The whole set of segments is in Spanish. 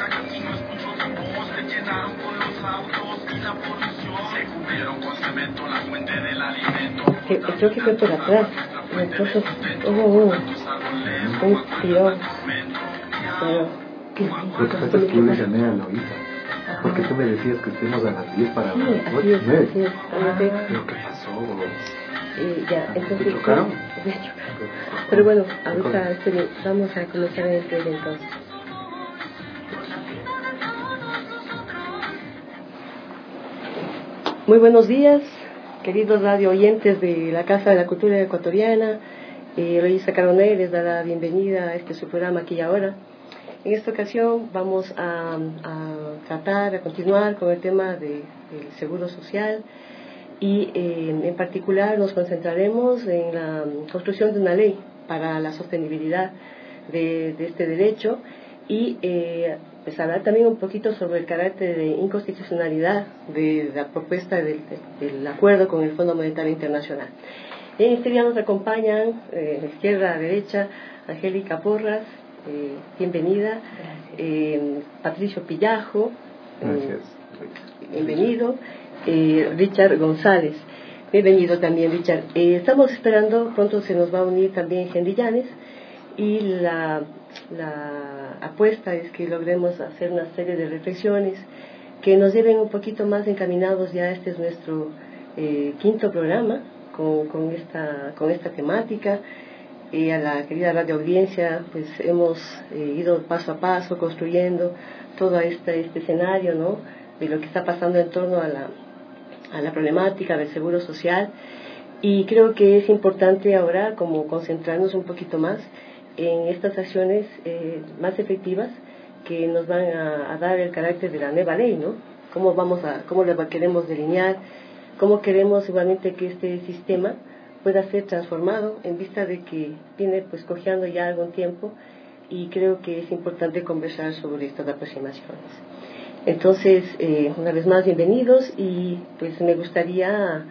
Creo que fue por atrás. Entonces, un tirón. Pero, lo que pasa es que yo le llamé a Loisa, porque tú me decías que estemos a las 10 para las 8, así es, 9. así es. ¿Pero qué pasó? Ya, entonces, ¿Te chocaron? Pero bueno, ahorita vamos a comenzar el entrega entonces. Muy buenos días, queridos radio oyentes de la Casa de la Cultura Ecuatoriana. Loisa Caronel les da la bienvenida a su programa Aquí y Ahora. En esta ocasión vamos a continuar con el tema del seguro social y en particular nos concentraremos en la construcción de una ley para la sostenibilidad de este derecho y pues hablar también un poquito sobre el carácter de inconstitucionalidad de la propuesta del acuerdo con el Fondo Monetario Internacional. En este día nos acompañan de izquierda a derecha Angélica Porras, bienvenida, Patricio Pillajo, bienvenido, Richard González, bienvenido también Richard. Estamos esperando, pronto se nos va a unir también Henry Llanes y la apuesta es que logremos hacer una serie de reflexiones que nos lleven un poquito más encaminados. Ya este es nuestro quinto programa con esta temática. A la querida radio audiencia, pues hemos ido paso a paso construyendo todo este escenario, ¿no?, de lo que está pasando en torno a la problemática del seguro social, y creo que es importante ahora como concentrarnos un poquito más en estas acciones más efectivas que nos van a dar el carácter de la nueva ley, ¿no? Cómo la queremos delinear, cómo queremos igualmente que este sistema pueda ser transformado en vista de que viene pues cojeando ya algún tiempo, y creo que es importante conversar sobre estas aproximaciones. Entonces, una vez más, bienvenidos, y pues me gustaría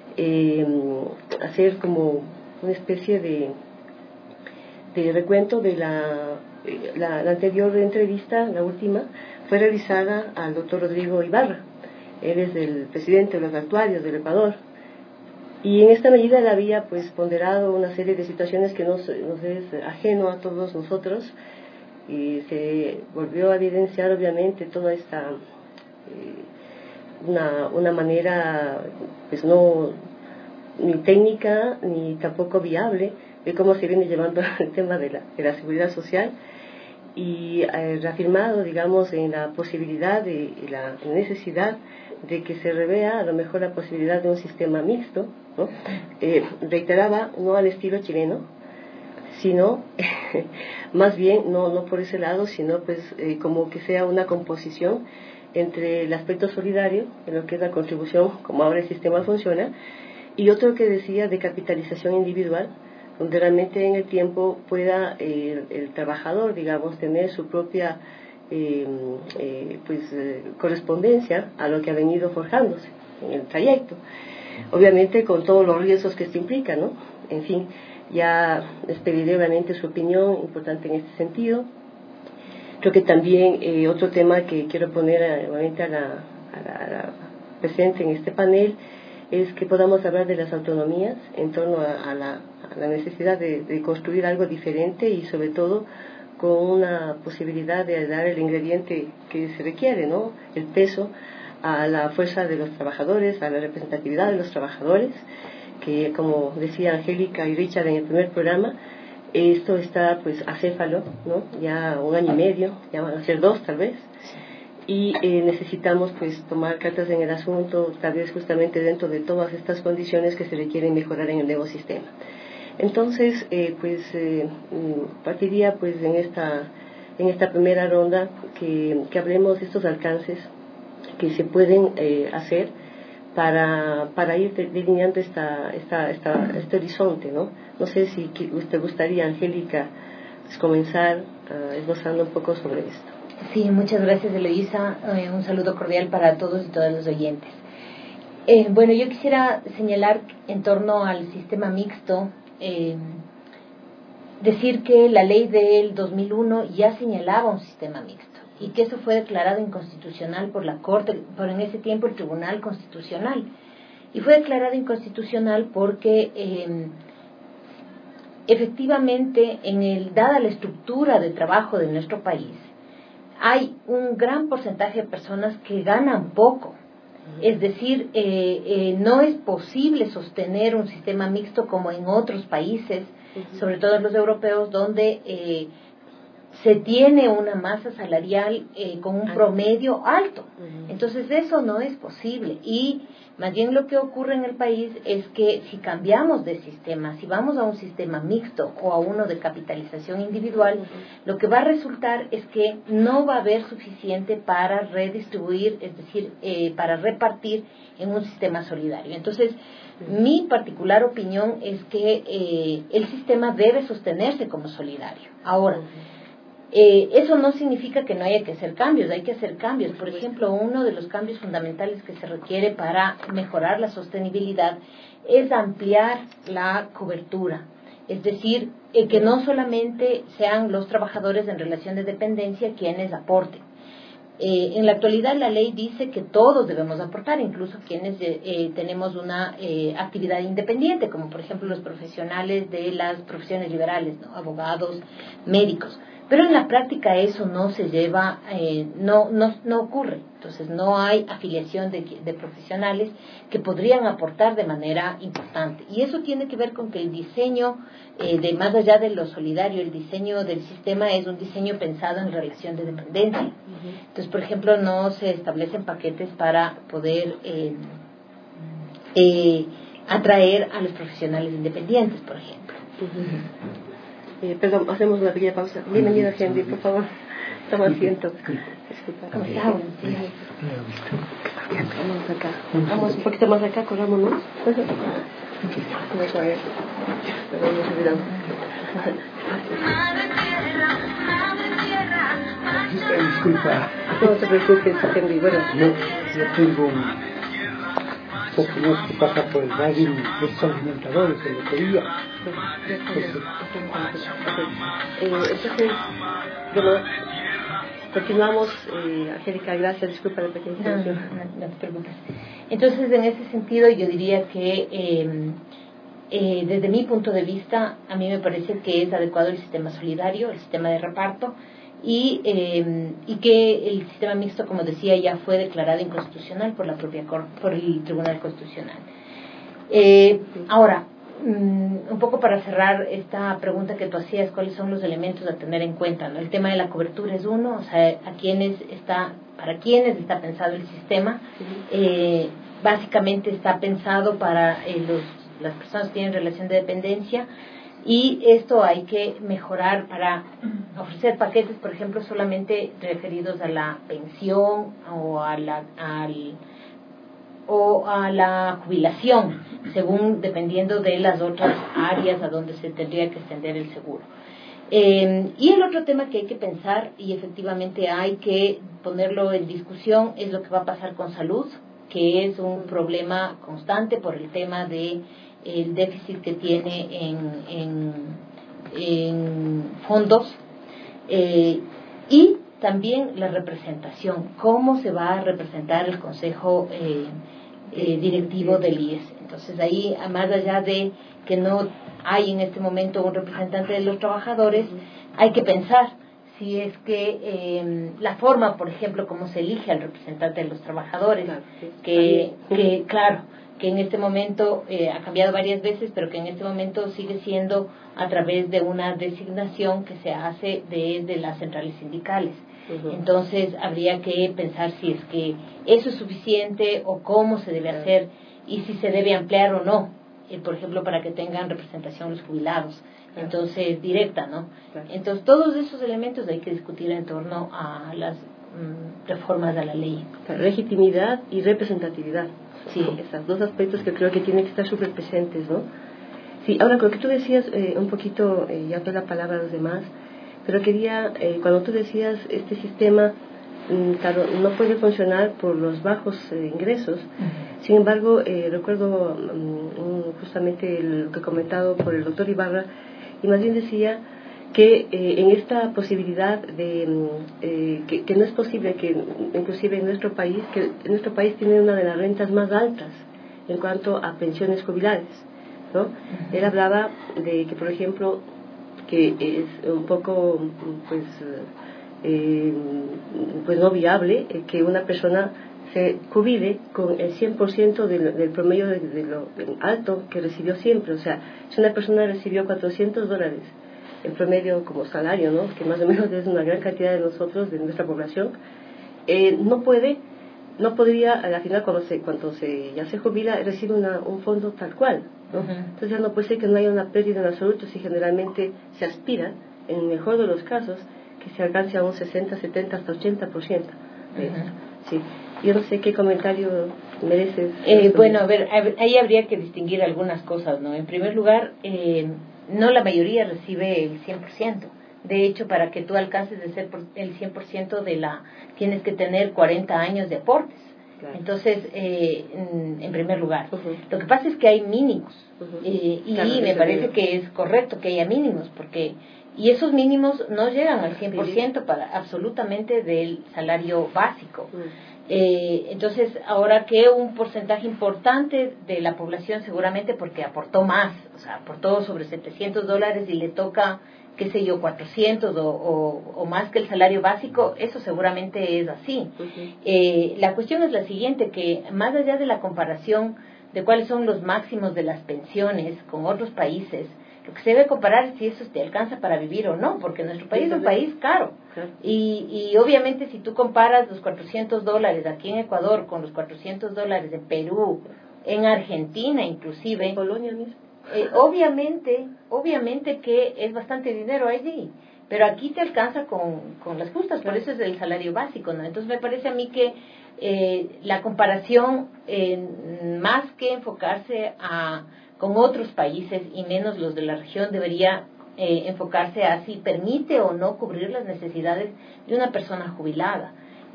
hacer como una especie de recuento de la anterior entrevista. La última fue realizada al doctor Rodrigo Ibarra. Él es el presidente de los actuarios del Ecuador, y en esta medida él había pues ponderado una serie de situaciones que nos es ajeno a todos nosotros, y se volvió a evidenciar obviamente toda esta una manera pues no ni técnica ni tampoco viable de cómo se viene llevando el tema de la seguridad social, y reafirmado, digamos, en la posibilidad y la necesidad de que se revea a lo mejor la posibilidad de un sistema mixto, ¿no? Reiteraba, no al estilo chileno, sino más bien no por ese lado, sino pues como que sea una composición entre el aspecto solidario, en lo que es la contribución, como ahora el sistema funciona, y otro que decía de capitalización individual, donde realmente en el tiempo pueda el trabajador, digamos, tener su propia correspondencia a lo que ha venido forjándose en el trayecto, obviamente con todos los riesgos que esto implica, ¿no? En fin, ya les pediré obviamente su opinión importante en este sentido. Creo que también otro tema que quiero poner nuevamente a la presente en este panel es que podamos hablar de las autonomías en torno a la necesidad de construir algo diferente, y sobre todo con una posibilidad de dar el ingrediente que se requiere, ¿no?, el peso a la fuerza de los trabajadores, a la representatividad de los trabajadores, que como decía Angélica y Richard en el primer programa, esto está pues acéfalo, ¿no?, ya 1 año y medio, ya van a ser 2 tal vez, y necesitamos pues tomar cartas en el asunto, tal vez justamente dentro de todas estas condiciones que se requieren mejorar en el nuevo sistema. Entonces partiría pues en esta primera ronda que hablemos de estos alcances que se pueden hacer para ir delineando este horizonte, ¿no? No sé si te gustaría, Angélica, pues, comenzar esbozando un poco sobre esto. Sí, muchas gracias, Eloísa. Un saludo cordial para todos y todas los oyentes. Bueno, yo quisiera señalar en torno al sistema mixto, decir que la ley del 2001 ya señalaba un sistema mixto. y que eso fue declarado inconstitucional por la Corte, por en ese tiempo el Tribunal Constitucional. Y fue declarado inconstitucional porque efectivamente, dada la estructura de trabajo de nuestro país, hay un gran porcentaje de personas que ganan poco. Es decir, no es posible sostener un sistema mixto como en otros países, sobre todo en los europeos, donde se tiene una masa salarial con un promedio alto. Entonces eso no es posible, y más bien lo que ocurre en el país es que si cambiamos de sistema, si vamos a un sistema mixto o a uno de capitalización individual, lo que va a resultar es que no va a haber suficiente para redistribuir, es decir, para repartir en un sistema solidario. Entonces, mi particular opinión es que el sistema debe sostenerse como solidario. Ahora, eso no significa que no haya que hacer cambios, hay que hacer cambios. Por ejemplo, uno de los cambios fundamentales que se requiere para mejorar la sostenibilidad es ampliar la cobertura. Es decir, que no solamente sean los trabajadores en relación de dependencia quienes aporten. En la actualidad la ley dice que todos debemos aportar, incluso quienes tenemos una actividad independiente, como por ejemplo los profesionales de las profesiones liberales, ¿no? Abogados, médicos. Pero en la práctica eso no se lleva, no ocurre. Entonces no hay afiliación de profesionales que podrían aportar de manera importante. Y eso tiene que ver con que el diseño, más allá de lo solidario, el diseño del sistema es un diseño pensado en relación de dependencia. Entonces, por ejemplo, no se establecen paquetes para poder atraer a los profesionales independientes, por ejemplo. Perdón, hacemos una pequeña pausa. Bienvenida, Henry, por favor. Toma asiento. Disculpa. ¿Cómo está? Vamos acá. Vamos un poquito más acá, corrámonos. Perdón, nos olvidamos. Disculpa. No te preocupes, Henry. Bueno, yo tengo opiniones que pasan por el radio de los alimentadores de lotería. Entonces, bueno, continuamos. Angélica, gracias, disculpa la pequeña interrupción. No te preocupes. Entonces, en ese sentido, yo diría que desde mi punto de vista, a mí me parece que es adecuado el sistema solidario, el sistema de reparto, y que el sistema mixto, como decía, ya fue declarado inconstitucional por la propia por el Tribunal Constitucional. Ahora, un poco para cerrar esta pregunta que tú hacías, ¿cuáles son los elementos a tener en cuenta, ¿no? El tema de la cobertura es uno, o sea, para quiénes está pensado el sistema. Básicamente está pensado para las personas que tienen relación de dependencia, y esto hay que mejorar para ofrecer paquetes, por ejemplo, solamente referidos a la pensión o a la jubilación, dependiendo de las otras áreas a donde se tendría que extender el seguro. Y el otro tema que hay que pensar, y efectivamente hay que ponerlo en discusión, es lo que va a pasar con salud, que es un problema constante por el tema de el déficit que tiene en fondos, y también la representación, cómo se va a representar el consejo directivo del IES. Entonces ahí, más allá de que no hay en este momento un representante de los trabajadores, hay que pensar si es que la forma, por ejemplo, como se elige al representante de los trabajadores, que en este momento ha cambiado varias veces, pero que en este momento sigue siendo a través de una designación que se hace desde las centrales sindicales. Entonces habría que pensar si es que eso es suficiente o cómo se debe hacer, y si se debe ampliar o no, por ejemplo, para que tengan representación los jubilados, entonces directa, ¿no? Entonces todos esos elementos hay que discutir en torno a las reformas a la ley. Legitimidad y representatividad. Sí. Esos dos aspectos que creo que tienen que estar súper presentes, ¿no? Sí, ahora con lo que tú decías, un poquito, ya doy la palabra a los demás, pero quería, cuando tú decías, este sistema, claro, no puede funcionar por los bajos ingresos. Sin embargo, recuerdo justamente lo que he comentado por el doctor Ibarra, y más bien decía que en esta posibilidad de que no es posible que inclusive en nuestro país tiene una de las rentas más altas en cuanto a pensiones jubilares, ¿no? Él hablaba de que, por ejemplo, que es un poco pues no viable que una persona se jubile con el 100% del promedio de lo alto que recibió siempre. O sea, si una persona recibió $400 en promedio como salario, ¿no?, que más o menos es una gran cantidad de nosotros, de nuestra población, no podría, al final cuando ya se jubila, recibe un fondo tal cual, ¿no? Entonces ya no puede ser que no haya una pérdida en absoluto, si generalmente se aspira, en el mejor de los casos, que se alcance a un 60, 70, hasta 80% de esto. Sí. Yo no sé qué comentario mereces. Bueno, a ver, ahí habría que distinguir algunas cosas, ¿no? En primer lugar, no la mayoría recibe el 100%. De hecho, para que tú alcances de ser el 100% tienes que tener 40 años de aportes. Claro. Entonces, en primer lugar, lo que pasa es que hay mínimos, y claro, me parece que es correcto que haya mínimos, y esos mínimos no llegan al 100% para absolutamente del salario básico. Entonces, ahora que un porcentaje importante de la población, seguramente porque aportó más, o sea, aportó sobre $700 y le toca, qué sé yo, 400 o más que el salario básico, eso seguramente es así. La cuestión es la siguiente, que más allá de la comparación de cuáles son los máximos de las pensiones con otros países, lo que se debe comparar es si eso te alcanza para vivir o no, porque nuestro país es un país caro. Y obviamente si tú comparas los $400 aquí en Ecuador con los $400 en Perú, en Argentina inclusive, en Polonia mismo, obviamente que es bastante dinero allí, pero aquí te alcanza con las justas, por eso es el salario básico, ¿no? Entonces me parece a mí que la comparación, más que enfocarse con otros países y menos los de la región, debería enfocarse a si permite o no cubrir las necesidades de una persona jubilada.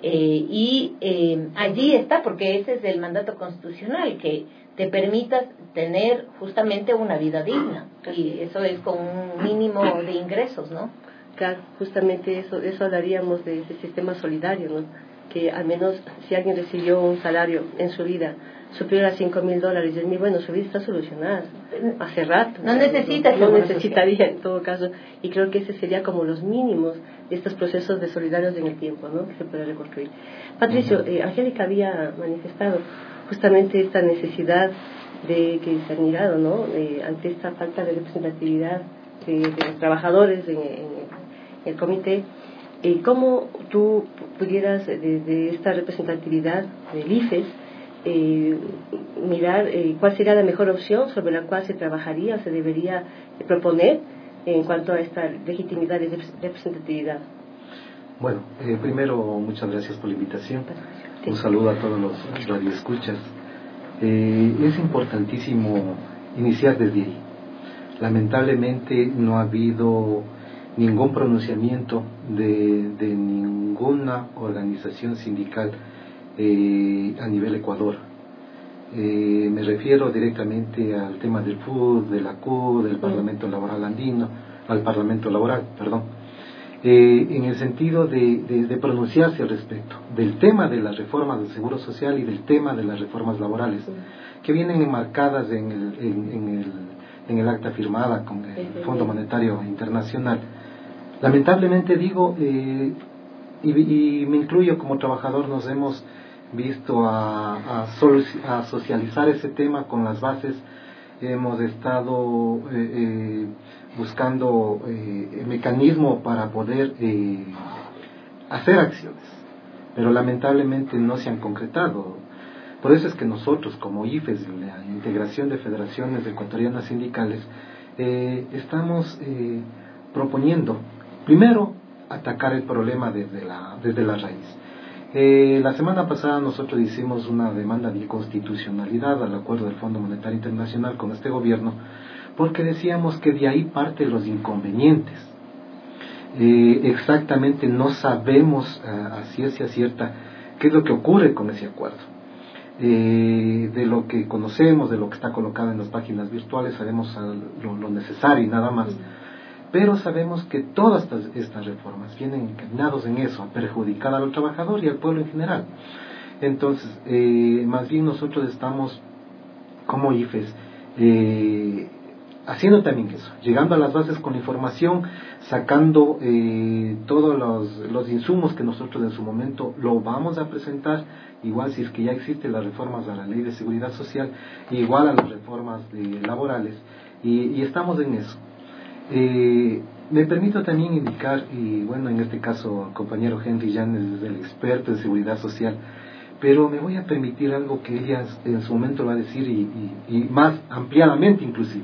Allí está, porque ese es el mandato constitucional, que te permitas tener justamente una vida digna, y eso es con un mínimo de ingresos, ¿no? Claro, justamente eso hablaríamos de ese sistema solidario, ¿no? Que al menos si alguien recibió un salario en su vida superior a $5,000, bueno, su vida está solucionada hace rato. No necesitaría en todo caso, y creo que ese sería como los mínimos de estos procesos de solidarios en el tiempo, ¿no?, que se puede reconstruir. Patricio, Angélica había manifestado justamente esta necesidad que se ha mirado, ¿no?, ante esta falta de representatividad de los trabajadores en el comité. ¿Cómo tú pudieras, desde esta representatividad del IFES, mirar cuál sería la mejor opción sobre la cual se trabajaría, se debería proponer en cuanto a esta legitimidad y representatividad? Bueno, primero, muchas gracias por la invitación. Un saludo a todos los radioescuchas. Es importantísimo iniciar desde ahí. Lamentablemente no ha habido ningún pronunciamiento de ninguna organización sindical a nivel Ecuador. Me refiero directamente al tema del FUD, de la CUD, del Parlamento Laboral Andino, al Parlamento Laboral, perdón, en el sentido de pronunciarse al respecto del tema de las reformas del Seguro Social y del tema de las reformas laborales, que vienen enmarcadas en el acta firmada con el Fondo Monetario Internacional. Lamentablemente digo, y me incluyo como trabajador, nos hemos visto a socializar ese tema con las bases. Hemos estado buscando mecanismo para poder hacer acciones, pero lamentablemente no se han concretado. Por eso es que nosotros, como IFES, la Integración de Federaciones Ecuatorianas Sindicales, estamos proponiendo, primero, atacar el problema desde la raíz. La semana pasada nosotros hicimos una demanda de inconstitucionalidad al acuerdo del Fondo Monetario Internacional con este gobierno, porque decíamos que de ahí parten los inconvenientes. Exactamente no sabemos a ciencia cierta qué es lo que ocurre con ese acuerdo. De lo que conocemos, de lo que está colocado en las páginas virtuales, sabemos lo necesario y nada más. Pero sabemos que todas estas reformas vienen encaminadas en eso, a perjudicar al trabajador y al pueblo en general. Entonces, más bien nosotros estamos, como IFES, haciendo también eso, llegando a las bases con información, sacando todos los insumos que nosotros en su momento lo vamos a presentar, igual si es que ya existen las reformas a la Ley de Seguridad Social, igual a las reformas laborales, y estamos en eso. Me permito también indicar, y bueno, en este caso el compañero Henry Llanes es el experto en seguridad social, pero me voy a permitir algo que ella en su momento va a decir y más ampliadamente inclusive.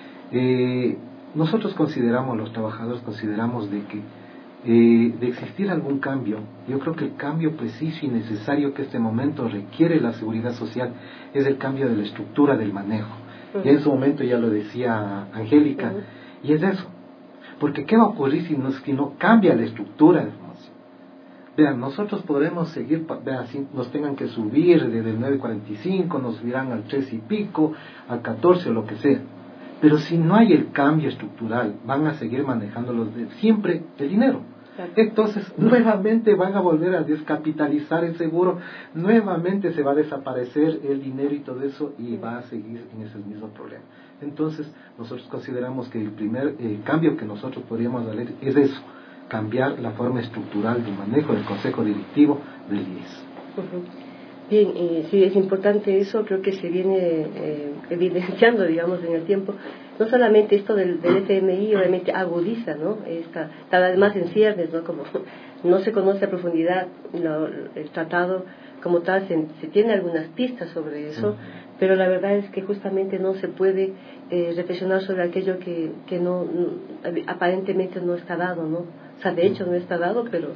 Nosotros consideramos, los trabajadores consideramos de que de existir algún cambio, yo creo que el cambio preciso y necesario que este momento requiere la seguridad social es el cambio de la estructura del manejo. Y en su momento ya lo decía Angélica, y es eso, porque ¿qué va a ocurrir si no cambia la estructura? Vean, nosotros podremos seguir, vean, si nos tengan que subir desde el 9.45, nos subirán al 3 y pico, al 14 o lo que sea. Pero si no hay el cambio estructural, van a seguir manejando siempre el dinero. Entonces, nuevamente van a volver a descapitalizar el seguro, nuevamente se va a desaparecer el dinero y todo eso, y va a seguir en ese mismo problema. Entonces, nosotros consideramos que el primer cambio que nosotros podríamos dar es eso, cambiar la forma estructural de manejo del Consejo Directivo del IES. Bien, sí, es importante eso, creo que se viene evidenciando, digamos, en el tiempo. No solamente esto del FMI, obviamente agudiza, ¿no? Está cada vez más en ciernes, ¿no? Como no se conoce a profundidad el tratado como tal, se tiene algunas pistas sobre eso, pero la verdad es que justamente no se puede reflexionar sobre aquello que no aparentemente no está dado, ¿no? O sea, de hecho no está dado, pero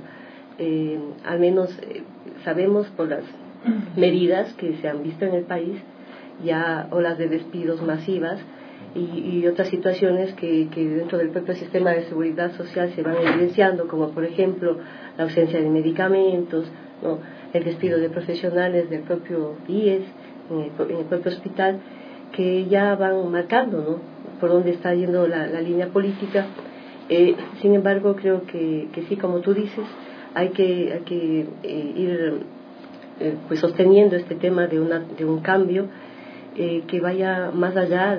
al menos sabemos por las medidas que se han visto en el país, ya olas de despidos masivas y otras situaciones que dentro del propio sistema de seguridad social se van evidenciando, como por ejemplo la ausencia de medicamentos, ¿no? El despido de profesionales del propio IES, en el propio hospital, que ya van marcando, ¿no?, por dónde está yendo la línea política. Sin embargo, creo que sí, como tú dices, hay que ir pues sosteniendo este tema de un cambio que vaya más allá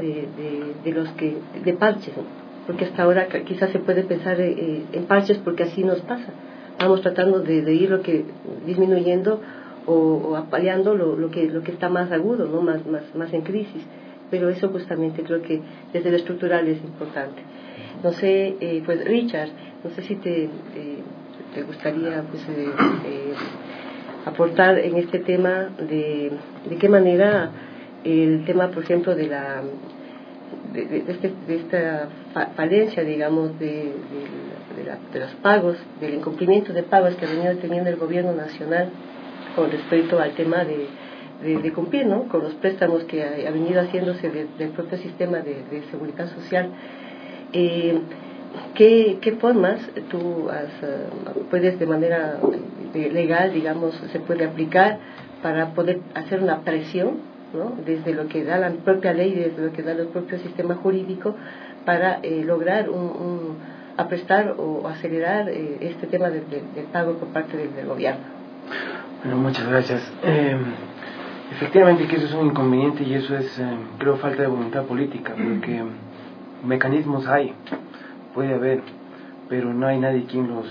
de parches, ¿no? Porque hasta ahora quizás se puede pensar en parches porque así nos pasa. Vamos tratando de ir disminuyendo o apaleando lo que está más agudo, ¿no? más en crisis. Pero eso justamente creo que desde lo estructural es importante. No sé, pues Richard, no sé si te gustaría pues aportar en este tema de qué manera el tema, por ejemplo, de esta falencia, digamos, de los pagos, del incumplimiento de pagos que ha venido teniendo el gobierno nacional con respecto al tema de cumplir, ¿no?, con los préstamos que ha venido haciéndose del propio sistema de seguridad social. ¿Qué formas tú puedes de manera legal, digamos, se puede aplicar para poder hacer una presión, ¿no?, desde lo que da la propia ley, desde lo que da el propio sistema jurídico, para lograr aprestar o acelerar este tema del pago por parte del gobierno? Bueno, muchas gracias. Efectivamente que eso es un inconveniente y eso es, creo, falta de voluntad política, porque mecanismos hay, puede haber, pero no hay nadie quien los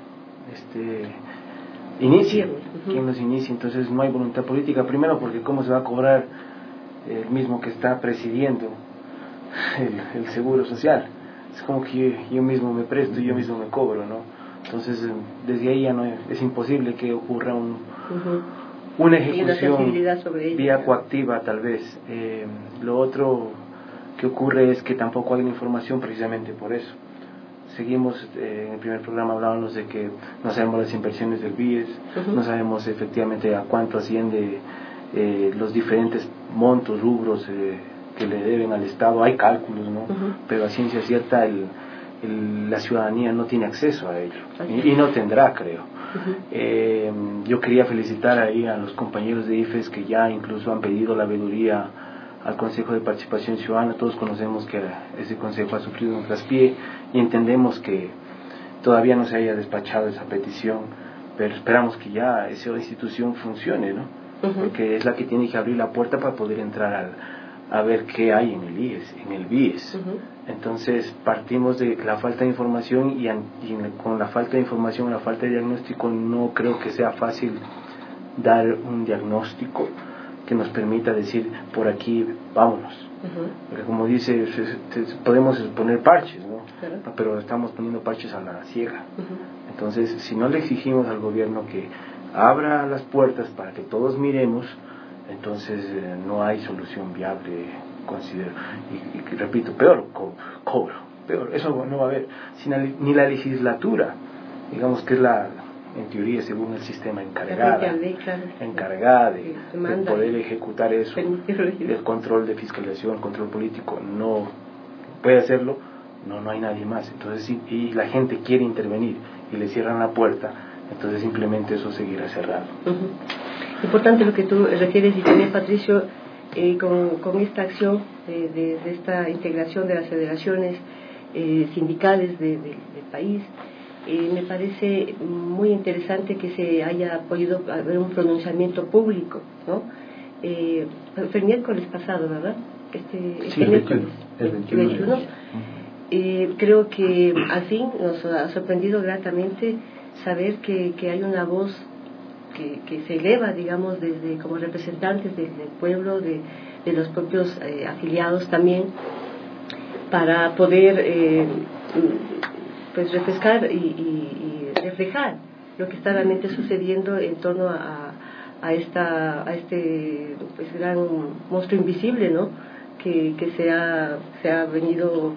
inicie, entonces no hay voluntad política, primero porque cómo se va a cobrar el mismo que está presidiendo el seguro social. Es como que yo mismo me presto y yo mismo me cobro, ¿no? Entonces desde ahí ya no es imposible que ocurra una ejecución vía coactiva, tal vez. Lo otro que ocurre es que tampoco hay una información precisamente por eso. Seguimos, en el primer programa hablábamos de que no sabemos las inversiones del BIES, no sabemos efectivamente a cuánto asciende los diferentes montos, rubros que le deben al Estado. Hay cálculos, ¿no? Pero a ciencia cierta la ciudadanía no tiene acceso a ello y no tendrá, creo. Yo quería felicitar ahí a los compañeros de IFES que ya incluso han pedido la veeduría al Consejo de Participación Ciudadana. Todos conocemos que ese consejo ha sufrido un traspié y entendemos que todavía no se haya despachado esa petición, pero esperamos que ya esa institución funcione, ¿no? Porque es la que tiene que abrir la puerta para poder entrar a ver qué hay en el IES, en el BIES. Entonces partimos de la falta de información con la falta de información, la falta de diagnóstico, no creo que sea fácil dar un diagnóstico que nos permita decir por aquí vámonos. Porque como dice, podemos poner parches, ¿no? Pero estamos poniendo parches a la ciega. Entonces, si no le exigimos al gobierno que abra las puertas para que todos miremos, entonces no hay solución viable, considero. Y repito, peor, cobro, peor, eso no va a haber. Ni la legislatura, digamos que es en teoría, según el sistema, encargada de poder ejecutar eso, el control de fiscalización, el control político, no puede hacerlo, no hay nadie más. Entonces, y la gente quiere intervenir y le cierran la puerta, entonces simplemente eso seguirá cerrado. Importante lo que tú refieres, y también, Patricio, con esta acción de esta integración de las federaciones sindicales del país, me parece muy interesante que se haya podido haber un pronunciamiento público, ¿no? Fue el miércoles pasado, ¿verdad? Este miércoles, el 21. Creo que al fin nos ha sorprendido gratamente saber que hay una voz que se eleva, digamos, desde como representantes del pueblo, de los propios afiliados también, para poder pues refrescar y reflejar lo que está realmente sucediendo en torno a este pues gran monstruo invisible, ¿no? Que se ha venido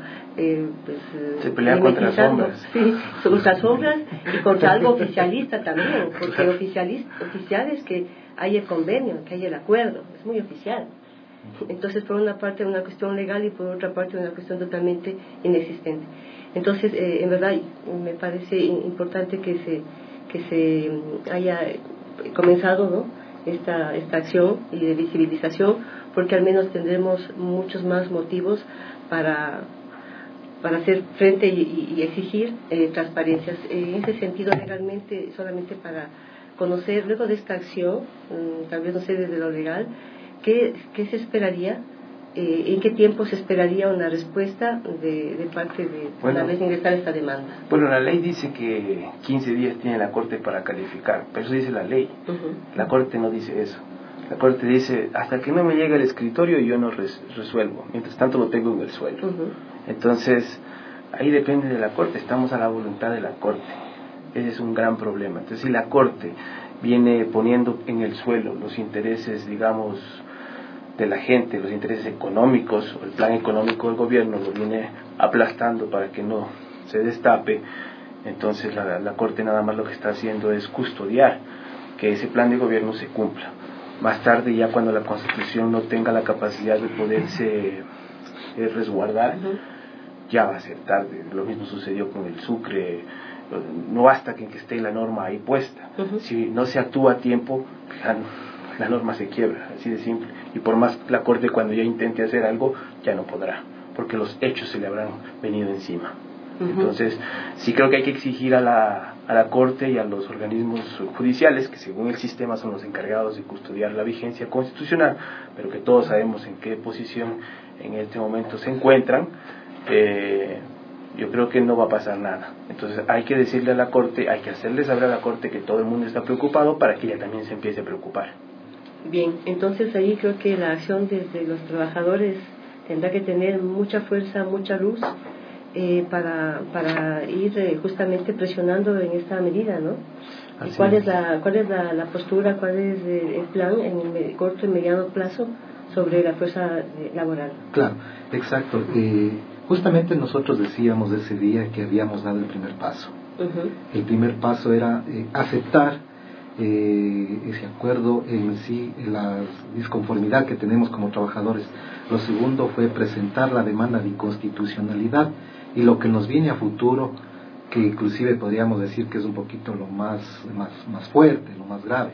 se pelea contra las sombras. Sí, contra sombras y contra algo oficialista también, porque oficial es que hay el convenio, que hay el acuerdo, es muy oficial. Entonces, por una parte una cuestión legal y por otra parte una cuestión totalmente inexistente. Entonces, en verdad me parece importante que se haya comenzado, ¿no?, esta acción y de visibilización, porque al menos tendremos muchos más motivos para hacer frente y exigir transparencias. En ese sentido, legalmente, solamente para conocer, luego de esta acción, tal vez no sé desde lo legal, ¿qué se esperaría? ¿En qué tiempo se esperaría una respuesta de parte de una vez ingresar esta demanda? Bueno, la ley dice que 15 días tiene la Corte para calificar, pero eso dice la ley. La Corte no dice eso. La Corte dice, hasta que no me llegue al escritorio yo no resuelvo, mientras tanto lo tengo en el suelo. Entonces, ahí depende de la Corte, estamos a la voluntad de la Corte. Ese es un gran problema. Entonces, si la Corte viene poniendo en el suelo los intereses, digamos, de la gente, los intereses económicos, o el plan económico del gobierno lo viene aplastando para que no se destape, entonces la Corte nada más lo que está haciendo es custodiar que ese plan de gobierno se cumpla. Más tarde, ya cuando la Constitución no tenga la capacidad de poderse resguardar, ya va a ser tarde. Lo mismo sucedió con el Sucre. No basta que esté la norma ahí puesta. Si no se actúa a tiempo, la norma se quiebra, así de simple. Y por más la Corte, cuando ya intente hacer algo, ya no podrá, porque los hechos se le habrán venido encima. Entonces, sí creo que hay que exigir a la Corte y a los organismos judiciales, que según el sistema son los encargados de custodiar la vigencia constitucional, pero que todos sabemos en qué posición en este momento se encuentran. Yo creo que no va a pasar nada. Entonces hay que decirle a la Corte, hay que hacerle saber a la Corte que todo el mundo está preocupado para que ella también se empiece a preocupar. Bien, entonces ahí creo que la acción desde los trabajadores tendrá que tener mucha fuerza, mucha luz, para ir justamente presionando en esta medida, ¿no? ¿Cuál es la postura, cuál es el plan en el corto y mediano plazo sobre la fuerza laboral? Claro, exacto. Justamente nosotros decíamos ese día que habíamos dado el primer paso. El primer paso era aceptar ese acuerdo en sí, la disconformidad que tenemos como trabajadores. Lo segundo fue presentar la demanda de inconstitucionalidad, y lo que nos viene a futuro, que inclusive podríamos decir que es un poquito lo más fuerte, lo más grave,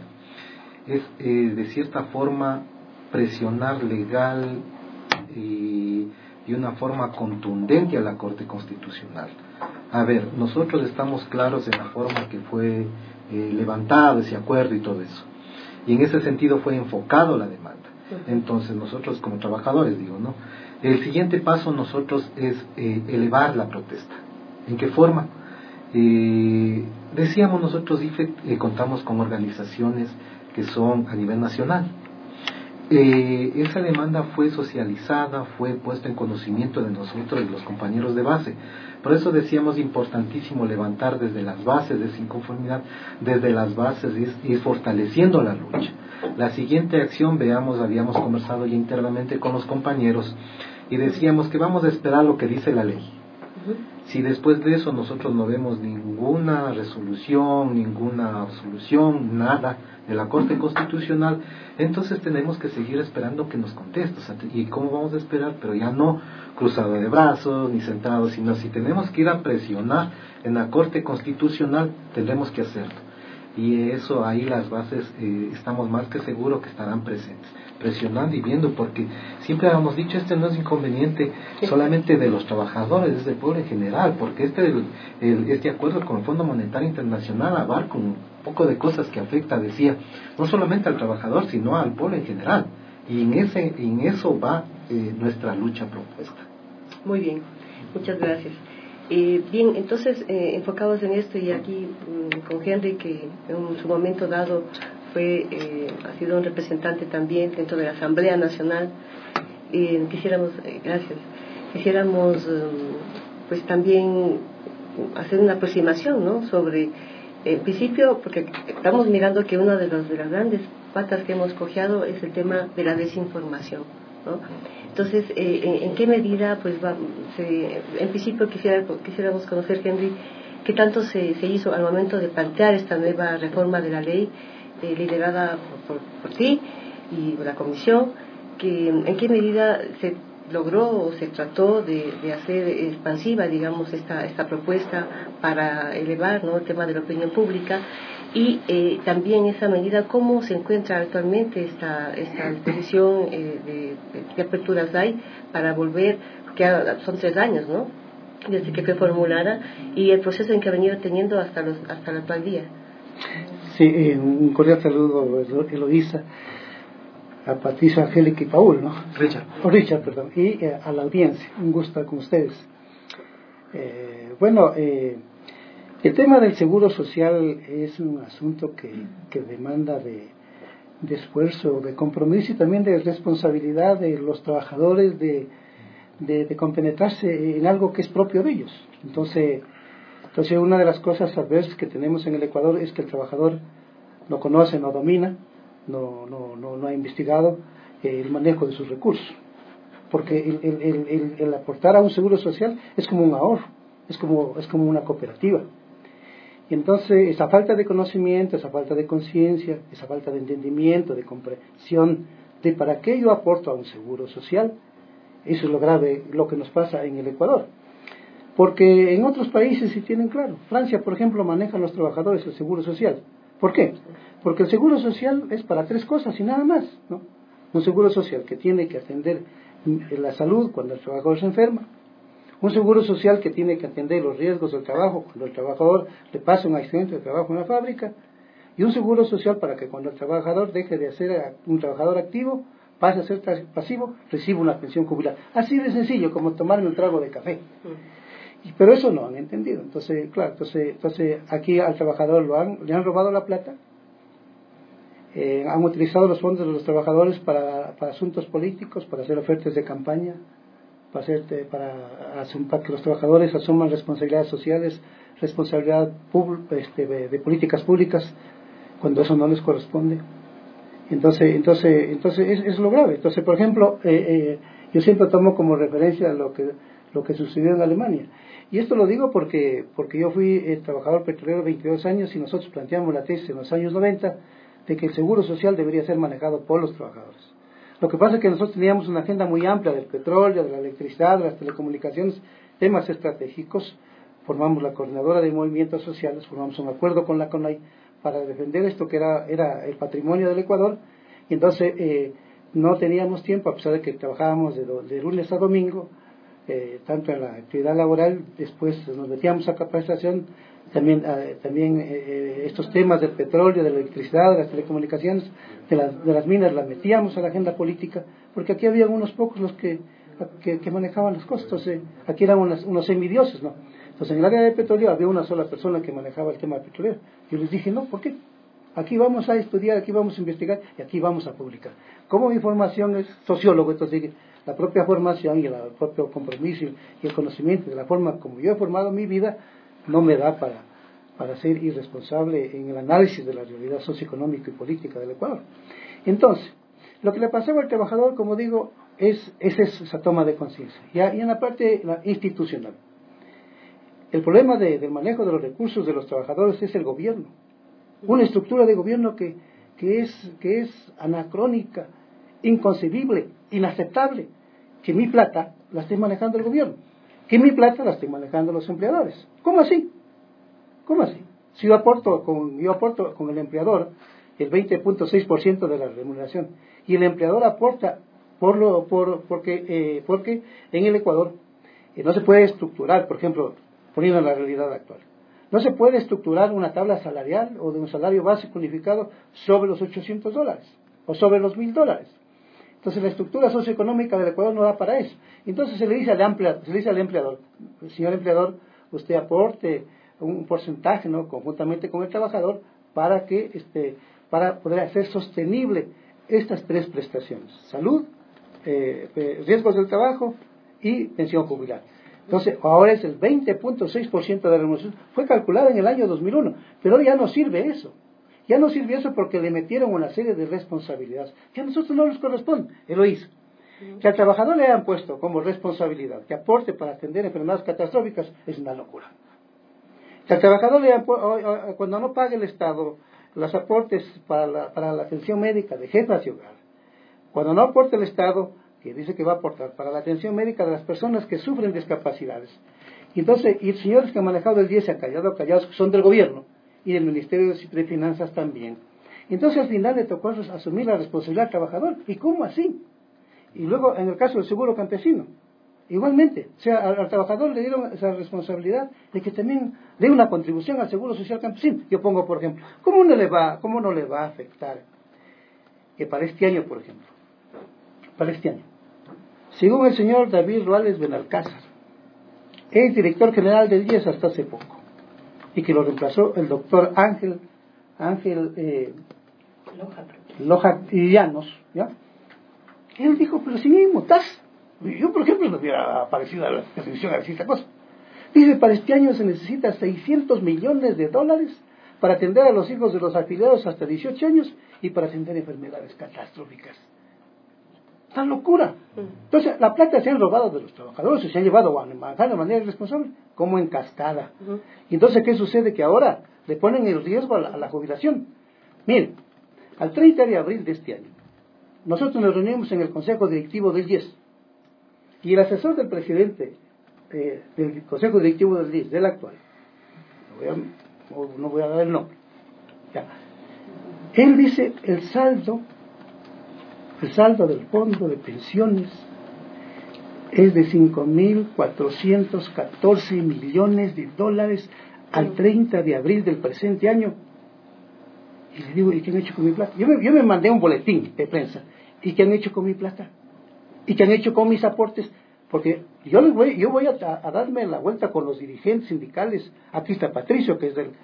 es de cierta forma presionar legal y y una forma contundente a la Corte Constitucional. A ver, nosotros estamos claros en la forma que fue levantado ese acuerdo y todo eso. Y en ese sentido fue enfocado la demanda. Entonces nosotros como trabajadores, digo, ¿no? El siguiente paso nosotros es elevar la protesta. ¿En qué forma? Decíamos nosotros, IFE, contamos con organizaciones que son a nivel nacional. Esa demanda fue socializada, fue puesta en conocimiento de nosotros, de los compañeros de base. Por eso decíamos importantísimo levantar desde las bases de esa inconformidad, desde las bases y fortaleciendo la lucha. La siguiente acción, habíamos conversado ya internamente con los compañeros y decíamos que vamos a esperar lo que dice la ley. Si después de eso nosotros no vemos ninguna resolución, ninguna absolución, nada de la Corte Constitucional, entonces tenemos que seguir esperando que nos conteste. ¿Y cómo vamos a esperar? Pero ya no cruzado de brazos ni sentado, sino si tenemos que ir a presionar en la Corte Constitucional, tendremos que hacerlo. Y eso ahí las bases estamos más que seguros que estarán presentes, presionando y viendo, porque siempre habíamos dicho, este no es inconveniente solamente de los trabajadores, es del pueblo en general, porque este acuerdo con el Fondo Monetario Internacional abarca un poco de cosas que afecta, decía, no solamente al trabajador, sino al pueblo en general, y en eso va nuestra lucha propuesta. Muy bien, muchas gracias. Bien, entonces, enfocados en esto, y aquí con Henry, que en su momento dado ha sido un representante también dentro de la Asamblea Nacional, quisiéramos pues también hacer una aproximación, ¿no?, sobre el principio, porque estamos mirando que una de las grandes patas que hemos cojeado es el tema de la desinformación, ¿no? Entonces, ¿en qué medida, pues, en principio quisiéramos conocer, Henry, qué tanto se hizo al momento de plantear esta nueva reforma de la ley liderada por ti y por la Comisión, en qué medida se logró o se trató de hacer expansiva, digamos, esta propuesta para elevar, ¿no?, el tema de la opinión pública, y también esa medida, cómo se encuentra actualmente esta disposición de aperturas hay para volver, que son 3 años, ¿no?, desde que fue formulada, y el proceso en que ha venido teniendo hasta el actual día. Sí, un cordial saludo, Eloísa, a Patricia, Angélica y Paul, ¿no? Richard, perdón, y a la audiencia. Un gusto estar con ustedes. El tema del seguro social es un asunto que demanda de esfuerzo, de compromiso y también de responsabilidad de los trabajadores de compenetrarse en algo que es propio de ellos. Entonces una de las cosas adversas que tenemos en el Ecuador es que el trabajador no conoce, no domina, no ha investigado el manejo de sus recursos, porque el aportar a un seguro social es como un ahorro, es como una cooperativa. Y entonces esa falta de conocimiento, esa falta de conciencia, esa falta de entendimiento, de comprensión de para qué yo aporto a un seguro social, eso es lo grave, lo que nos pasa en el Ecuador. Porque en otros países sí tienen claro. Francia, por ejemplo, maneja a los trabajadores el seguro social. ¿Por qué? Porque el seguro social es para 3 cosas y nada más, ¿no? Un seguro social que tiene que atender la salud cuando el trabajador se enferma. Un seguro social que tiene que atender los riesgos del trabajo cuando el trabajador le pasa un accidente de trabajo en la fábrica. Y un seguro social para que cuando el trabajador deje de ser un trabajador activo, pase a ser pasivo, reciba una pensión jubilar. Así de sencillo como tomarme un trago de café. Pero eso no han entendido. Entonces, claro, entonces aquí al trabajador le han robado la plata, han utilizado los fondos de los trabajadores para asuntos políticos, para hacer ofertas de campaña, para que los trabajadores asuman responsabilidades sociales, responsabilidad de políticas públicas, cuando eso no les corresponde. Entonces es lo grave. Entonces, por ejemplo, yo siempre tomo como referencia lo que sucedió en Alemania. Y esto lo digo porque yo fui trabajador petrolero 22 años y nosotros planteamos la tesis en los años 90 de que el seguro social debería ser manejado por los trabajadores. Lo que pasa es que nosotros teníamos una agenda muy amplia del petróleo, de la electricidad, de las telecomunicaciones, temas estratégicos. Formamos la coordinadora de movimientos sociales, formamos un acuerdo con la CONAI para defender esto que era el patrimonio del Ecuador, y entonces no teníamos tiempo, a pesar de que trabajábamos de lunes a domingo, tanto en la actividad laboral, después nos metíamos a capacitación, también estos temas del petróleo, de la electricidad, de las telecomunicaciones, de las minas, las metíamos a la agenda política, porque aquí había unos pocos los que manejaban las cosas. Entonces aquí eran unos semidioses, ¿no? Entonces en el área de petróleo había una sola persona que manejaba el tema petrolero. Yo les dije, no, ¿por qué? Aquí vamos a estudiar, aquí vamos a investigar y aquí vamos a publicar. Como mi formación es sociólogo, entonces la propia formación y el propio compromiso y el conocimiento de la forma como yo he formado mi vida no me da para ser irresponsable en el análisis de la realidad socioeconómica y política del Ecuador. Entonces, lo que le pasaba al trabajador, como digo, es esa toma de conciencia. Y en la parte institucional, el problema del manejo de los recursos de los trabajadores es el gobierno. Una estructura de gobierno que es anacrónica, inconcebible, inaceptable, que mi plata la esté manejando el gobierno, que mi plata la esté manejando los empleadores. ¿Cómo así? ¿Cómo así? Si yo aporto con el empleador el 20.6% de la remuneración y el empleador aporta porque en el Ecuador no se puede estructurar, por ejemplo, poniendo en la realidad actual, no se puede estructurar una tabla salarial o de un salario básico unificado sobre los $800 o sobre los $1,000. Entonces la estructura socioeconómica del Ecuador no da para eso. Entonces se le dice al empleador, señor empleador, usted aporte un porcentaje, ¿no?, conjuntamente con el trabajador para poder hacer sostenible estas tres prestaciones: salud, riesgos del trabajo y pensión jubilar. Entonces ahora es el 20.6% de la remuneración. Fue calculada en el año 2001, pero ya no sirve eso. Ya no sirve eso porque le metieron una serie de responsabilidades que a nosotros no nos corresponde. Él lo hizo. Que al trabajador le hayan puesto como responsabilidad que aporte para atender enfermedades catastróficas es una locura. Que al trabajador cuando no pague el Estado los aportes para la atención médica de jefas de hogar, cuando no aporte el Estado, que dice que va a aportar para la atención médica de las personas que sufren discapacidades, y entonces, y señores que han manejado el 10 se han callados, son del gobierno y del Ministerio de Finanzas también. Entonces al final le tocó asumir la responsabilidad al trabajador. ¿Y cómo así? Y luego en el caso del seguro campesino, igualmente, o sea, al trabajador le dieron esa responsabilidad de que también dé una contribución al seguro social campesino. Yo pongo, por ejemplo, ¿cómo no le va a afectar que para este año, por ejemplo, según el señor David Ruales Benalcázar, es director general del IES hasta hace poco, y que lo reemplazó el doctor Ángel Loja y Llanos, ¿ya? Él dijo, pero si mismo estás. Yo, por ejemplo, no hubiera aparecido a la televisión a decir esta cosa. Dice, para este año se necesita $600 millones para atender a los hijos de los afiliados hasta 18 años y para atender enfermedades catastróficas. ¡Una locura! Entonces, la plata se han robado de los trabajadores, se han llevado a manejar de manera irresponsable, como en cascada. Y entonces, ¿qué sucede? Que ahora le ponen el riesgo a la jubilación. Miren, al 30 de abril de este año, nosotros nos reunimos en el Consejo Directivo del IES, y el asesor del presidente del Consejo Directivo del IES, del actual, no voy a dar el nombre, ya, él dice el saldo del fondo de pensiones es de $5.414 millones al 30 de abril del presente año. Y le digo, ¿y qué han hecho con mi plata? Yo me mandé un boletín de prensa. ¿Y qué han hecho con mi plata? ¿Y qué han hecho con mis aportes? Porque yo voy a darme la vuelta con los dirigentes sindicales. Aquí está Patricio, que es del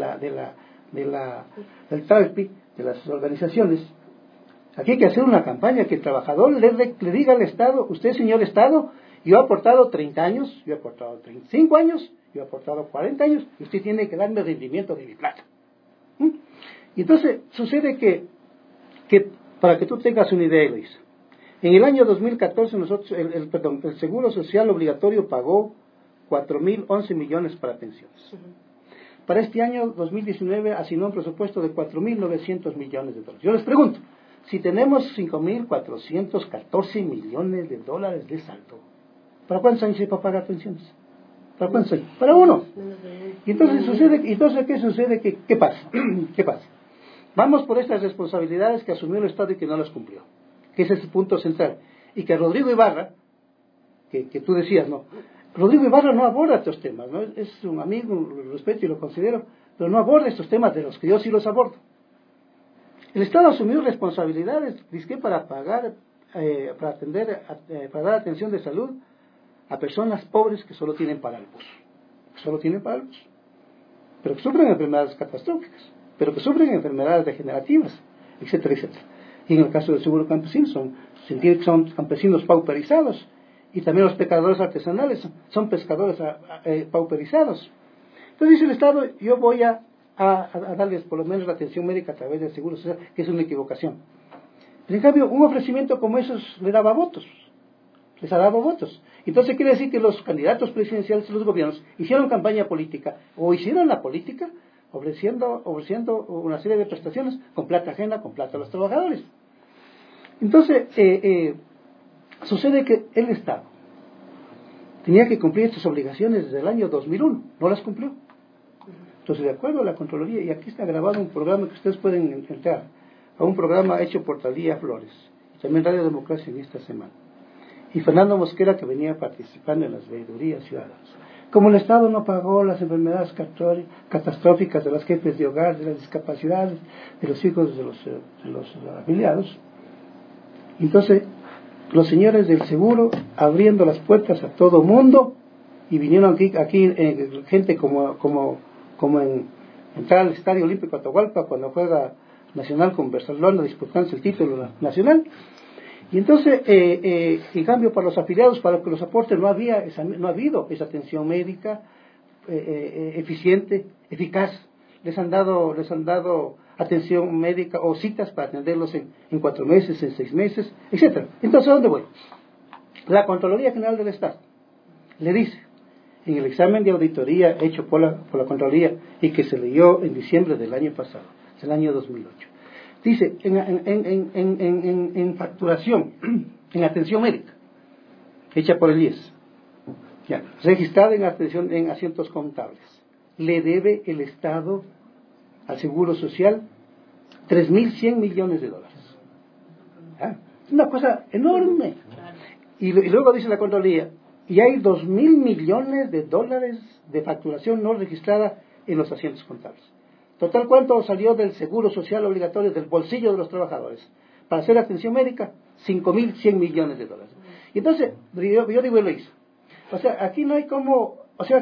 TALPI, de las organizaciones. Aquí hay que hacer una campaña que el trabajador le diga al Estado: usted, señor Estado, yo he aportado 30 años, yo he aportado 35 años, yo he aportado 40 años, y usted tiene que darme rendimiento de mi plata. Y entonces sucede que para que tú tengas una idea, Luis, en el año 2014 nosotros, el Seguro Social Obligatorio pagó 4.011 millones para pensiones. Para este año 2019 asignó un presupuesto de 4.900 millones de dólares. Yo les pregunto, si tenemos 5.414 millones de dólares de saldo, ¿para cuántos años se va a pagar pensiones? ¿Para cuántos años? Para uno. Y entonces ¿qué sucede? ¿Qué pasa? ¿Qué pasa? Vamos por estas responsabilidades que asumió el Estado y que no las cumplió, que ese es el punto central, y que Rodrigo Ibarra que tú decías, ¿no? Rodrigo Ibarra no aborda estos temas, ¿no? Es un amigo, lo respeto y lo considero, pero no aborda estos temas de los que yo sí los abordo. El Estado asumió responsabilidades, dizque para pagar, para atender, para dar atención de salud a personas pobres que solo tienen para el bus, pero que sufren enfermedades catastróficas, pero que sufren enfermedades degenerativas, etcétera, etcétera. Y en el caso del seguro campesino, son campesinos pauperizados, y también los pescadores artesanales son pescadores pauperizados. Entonces dice el Estado, yo voy a darles por lo menos la atención médica a través del seguro social, que es una equivocación. En cambio, un ofrecimiento como esos les ha dado votos. Entonces quiere decir que los candidatos presidenciales de los gobiernos hicieron campaña política, o hicieron la política ofreciendo una serie de prestaciones con plata ajena, con plata de los trabajadores. Entonces, sucede que el Estado tenía que cumplir estas obligaciones desde el año 2001, no las cumplió. Entonces, de acuerdo a la Contraloría, y aquí está grabado un programa que ustedes pueden entrar, a un programa hecho por Talía Flores, y también Radio Democracia en esta semana, y Fernando Mosquera, que venía participando en las veedurías ciudadanas. Como el Estado no pagó las enfermedades catastróficas de los jefes de hogar, de las discapacidades, de los hijos de los afiliados, entonces los señores del seguro abriendo las puertas a todo mundo, y vinieron aquí gente como en entrar al Estadio Olímpico Atahualpa cuando juega Nacional con Barcelona disputándose el título nacional. Y entonces, en cambio, para los afiliados, para que los aporten, no ha habido esa atención médica eficiente, eficaz. Les han dado atención médica o citas para atenderlos en 4 meses, en 6 meses, etcétera. Entonces, ¿a dónde voy? La Contraloría General del Estado le dice, en el examen de auditoría hecho por la Contraloría y que se leyó en diciembre del año pasado, del año 2008, dice, en facturación, en atención médica, hecha por el IES, registrada en asientos contables, le debe el Estado al Seguro Social $3.100 millones. Es una cosa enorme. Y luego dice la Contraloría, y hay $2.000 millones de facturación no registrada en los asientos contables. Total, ¿cuánto salió del seguro social obligatorio, del bolsillo de los trabajadores, para hacer atención médica? $5.100 millones. Y entonces, yo digo, lo hizo. O sea, aquí no hay como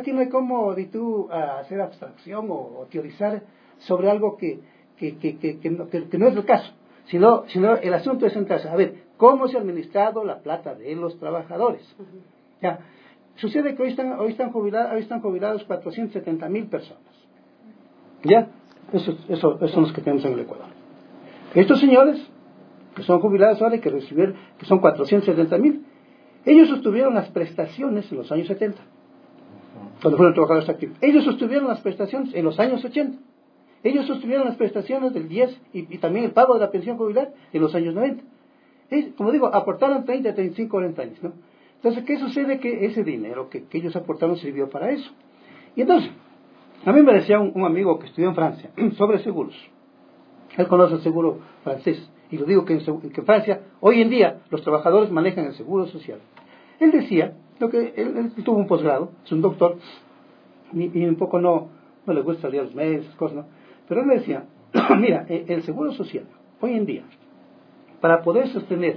hacer abstracción o teorizar sobre algo que no es el caso, sino el asunto es centrarse, a ver, ¿cómo se ha administrado la plata de los trabajadores? Ya, sucede que hoy están jubilados 470.000 personas. ¿Ya? Esos son los que tenemos en el Ecuador. Estos señores, que son jubilados ahora y que son 470.000, ellos sostuvieron las prestaciones en los años 70, cuando fueron trabajadores activos. Ellos sostuvieron las prestaciones en los años 80. Ellos sostuvieron las prestaciones del 10 y también el pago de la pensión jubilar en los años 90. Como digo, aportaron 30, 35, 40 años, ¿no? Entonces, ¿qué sucede? Que ese dinero que ellos aportaron sirvió para eso. Y entonces, a mí me decía un amigo que estudió en Francia sobre seguros. Él conoce el seguro francés. Y lo digo que en Francia, hoy en día, los trabajadores manejan el seguro social. Él decía, él tuvo un posgrado, es un doctor, y un poco no le gusta leer los medios, esas cosas, ¿no? Pero él me decía, mira, el seguro social, hoy en día, para poder sostener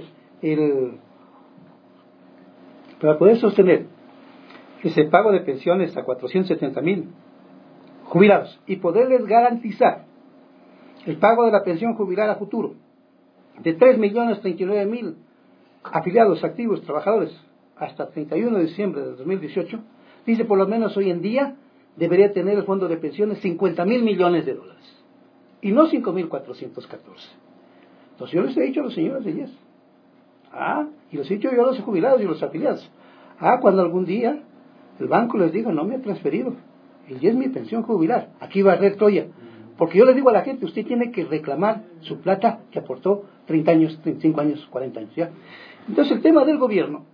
ese pago de pensiones a 470.000 jubilados y poderles garantizar el pago de la pensión jubilar a futuro de 3.039.000 afiliados activos trabajadores hasta 31 de diciembre de 2018, dice, por lo menos hoy en día debería tener el fondo de pensiones $50.000 millones, y no 5.414. Entonces yo les he dicho a los señores de IES, y los he dicho yo a los jubilados y a los afiliados, cuando algún día el banco les diga, no me ha transferido el IES mi pensión jubilar, aquí va a red Troya, porque yo les digo a la gente, usted tiene que reclamar su plata que aportó 30 años, 35 años, 40 años, ¿ya? Entonces el tema del gobierno,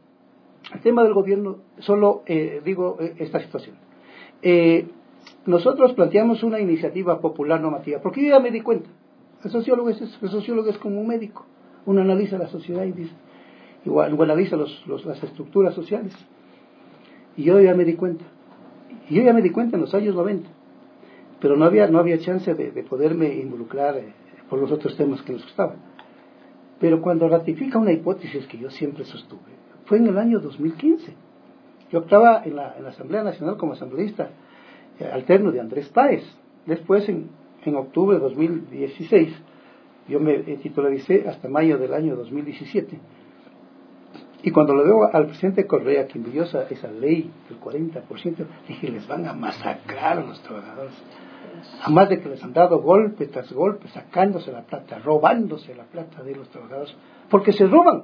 solo digo esta situación. Nosotros planteamos una iniciativa popular normativa, porque yo ya me di cuenta, el sociólogo es como un médico, uno analiza la sociedad y dice, igual analiza las estructuras sociales. Y yo ya me di cuenta. En los años 90. Pero no había chance de poderme involucrar por los otros temas que nos gustaban. Pero cuando ratifica una hipótesis que yo siempre sostuve, fue en el año 2015. Yo estaba en la Asamblea Nacional como asambleísta alterno de Andrés Páez. Después, en octubre de 2016, yo me titularicé hasta mayo del año 2017. Y cuando lo veo al presidente Correa, que envió esa ley del 40%, dije, les van a masacrar a los trabajadores. Además de que les han dado golpe tras golpe, sacándose la plata, robándose la plata de los trabajadores, porque se roban.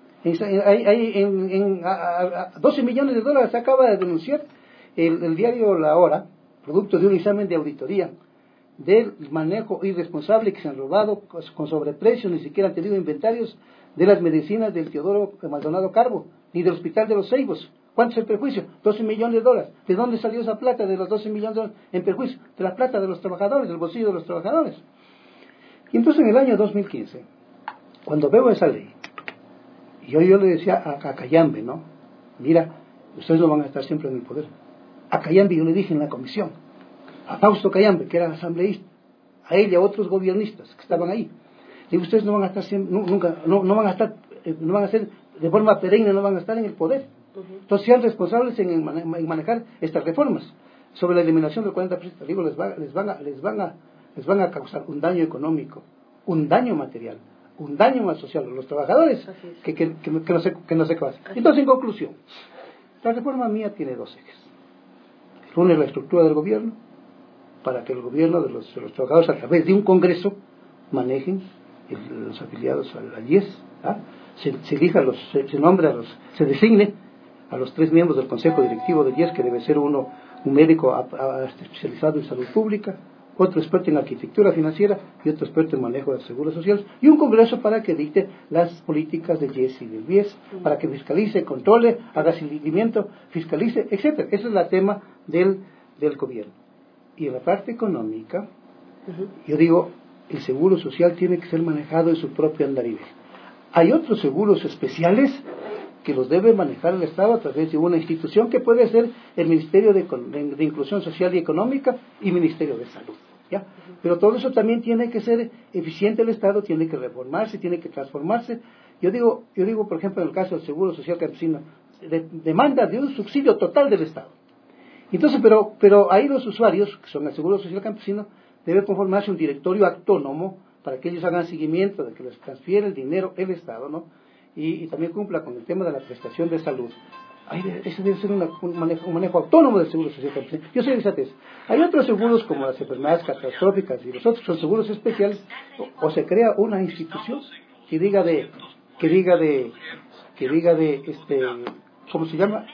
12 millones de dólares se acaba de denunciar el diario La Hora, producto de un examen de auditoría, del manejo irresponsable que se han robado con sobreprecios, ni siquiera han tenido inventarios de las medicinas del Teodoro Maldonado Carbo, ni del Hospital de los Ceibos. ¿Cuánto es el perjuicio? 12 millones de dólares. ¿De dónde salió esa plata de los 12 millones de dólares en perjuicio? De la plata de los trabajadores, del bolsillo de los trabajadores. Y entonces en el año 2015, cuando veo esa ley, yo le decía a Cayambe, ¿no? Mira, ustedes no van a estar siempre en el poder. A Cayambe yo le dije en la comisión, a Fausto Cayambe, que era asambleísta, a él y a otros gobiernistas que estaban ahí, digo, ustedes no van a estar siempre, nunca, no van a estar, no van a ser de forma perenne, no van a estar en el poder. Entonces sean responsables en manejar estas reformas sobre la eliminación del 40%. Digo, les van a causar un daño económico, un daño material, un daño más social a los trabajadores que no sé qué va a hacer. Entonces, en conclusión, la reforma mía tiene dos ejes. Uno es la estructura del gobierno, para que el gobierno de los trabajadores, a través de un congreso, manejen los afiliados al IES, se elija, se designe a los 3 miembros del Consejo Directivo del IES, que debe ser uno un médico especializado en salud pública, otro experto en arquitectura financiera y otro experto en manejo de seguros sociales, y un congreso para que dicte las políticas del IES y del BIES, para que fiscalice, controle, haga seguimiento, fiscalice, etcétera. Ese es el tema del gobierno. Y en la parte económica, yo digo, el seguro social tiene que ser manejado en su propio andarivel. Hay otros seguros especiales que los debe manejar el Estado a través de una institución que puede ser el Ministerio de Inclusión Social y Económica y Ministerio de Salud, ¿ya? Pero todo eso también tiene que ser eficiente. El Estado tiene que reformarse, tiene que transformarse. Yo digo, por ejemplo, en el caso del Seguro Social Campesino, demanda de un subsidio total del Estado. Entonces, pero ahí los usuarios, que son el Seguro Social Campesino, debe conformarse un directorio autónomo para que ellos hagan seguimiento de que les transfiere el dinero el Estado, ¿no? Y también cumpla con el tema de la prestación de salud. Ese debe ser un manejo autónomo del Seguro Social Campesino. Yo soy de esa tesis. Hay otros seguros como las enfermedades catastróficas y los otros son seguros especiales, o se crea una institución que diga ¿cómo se llama?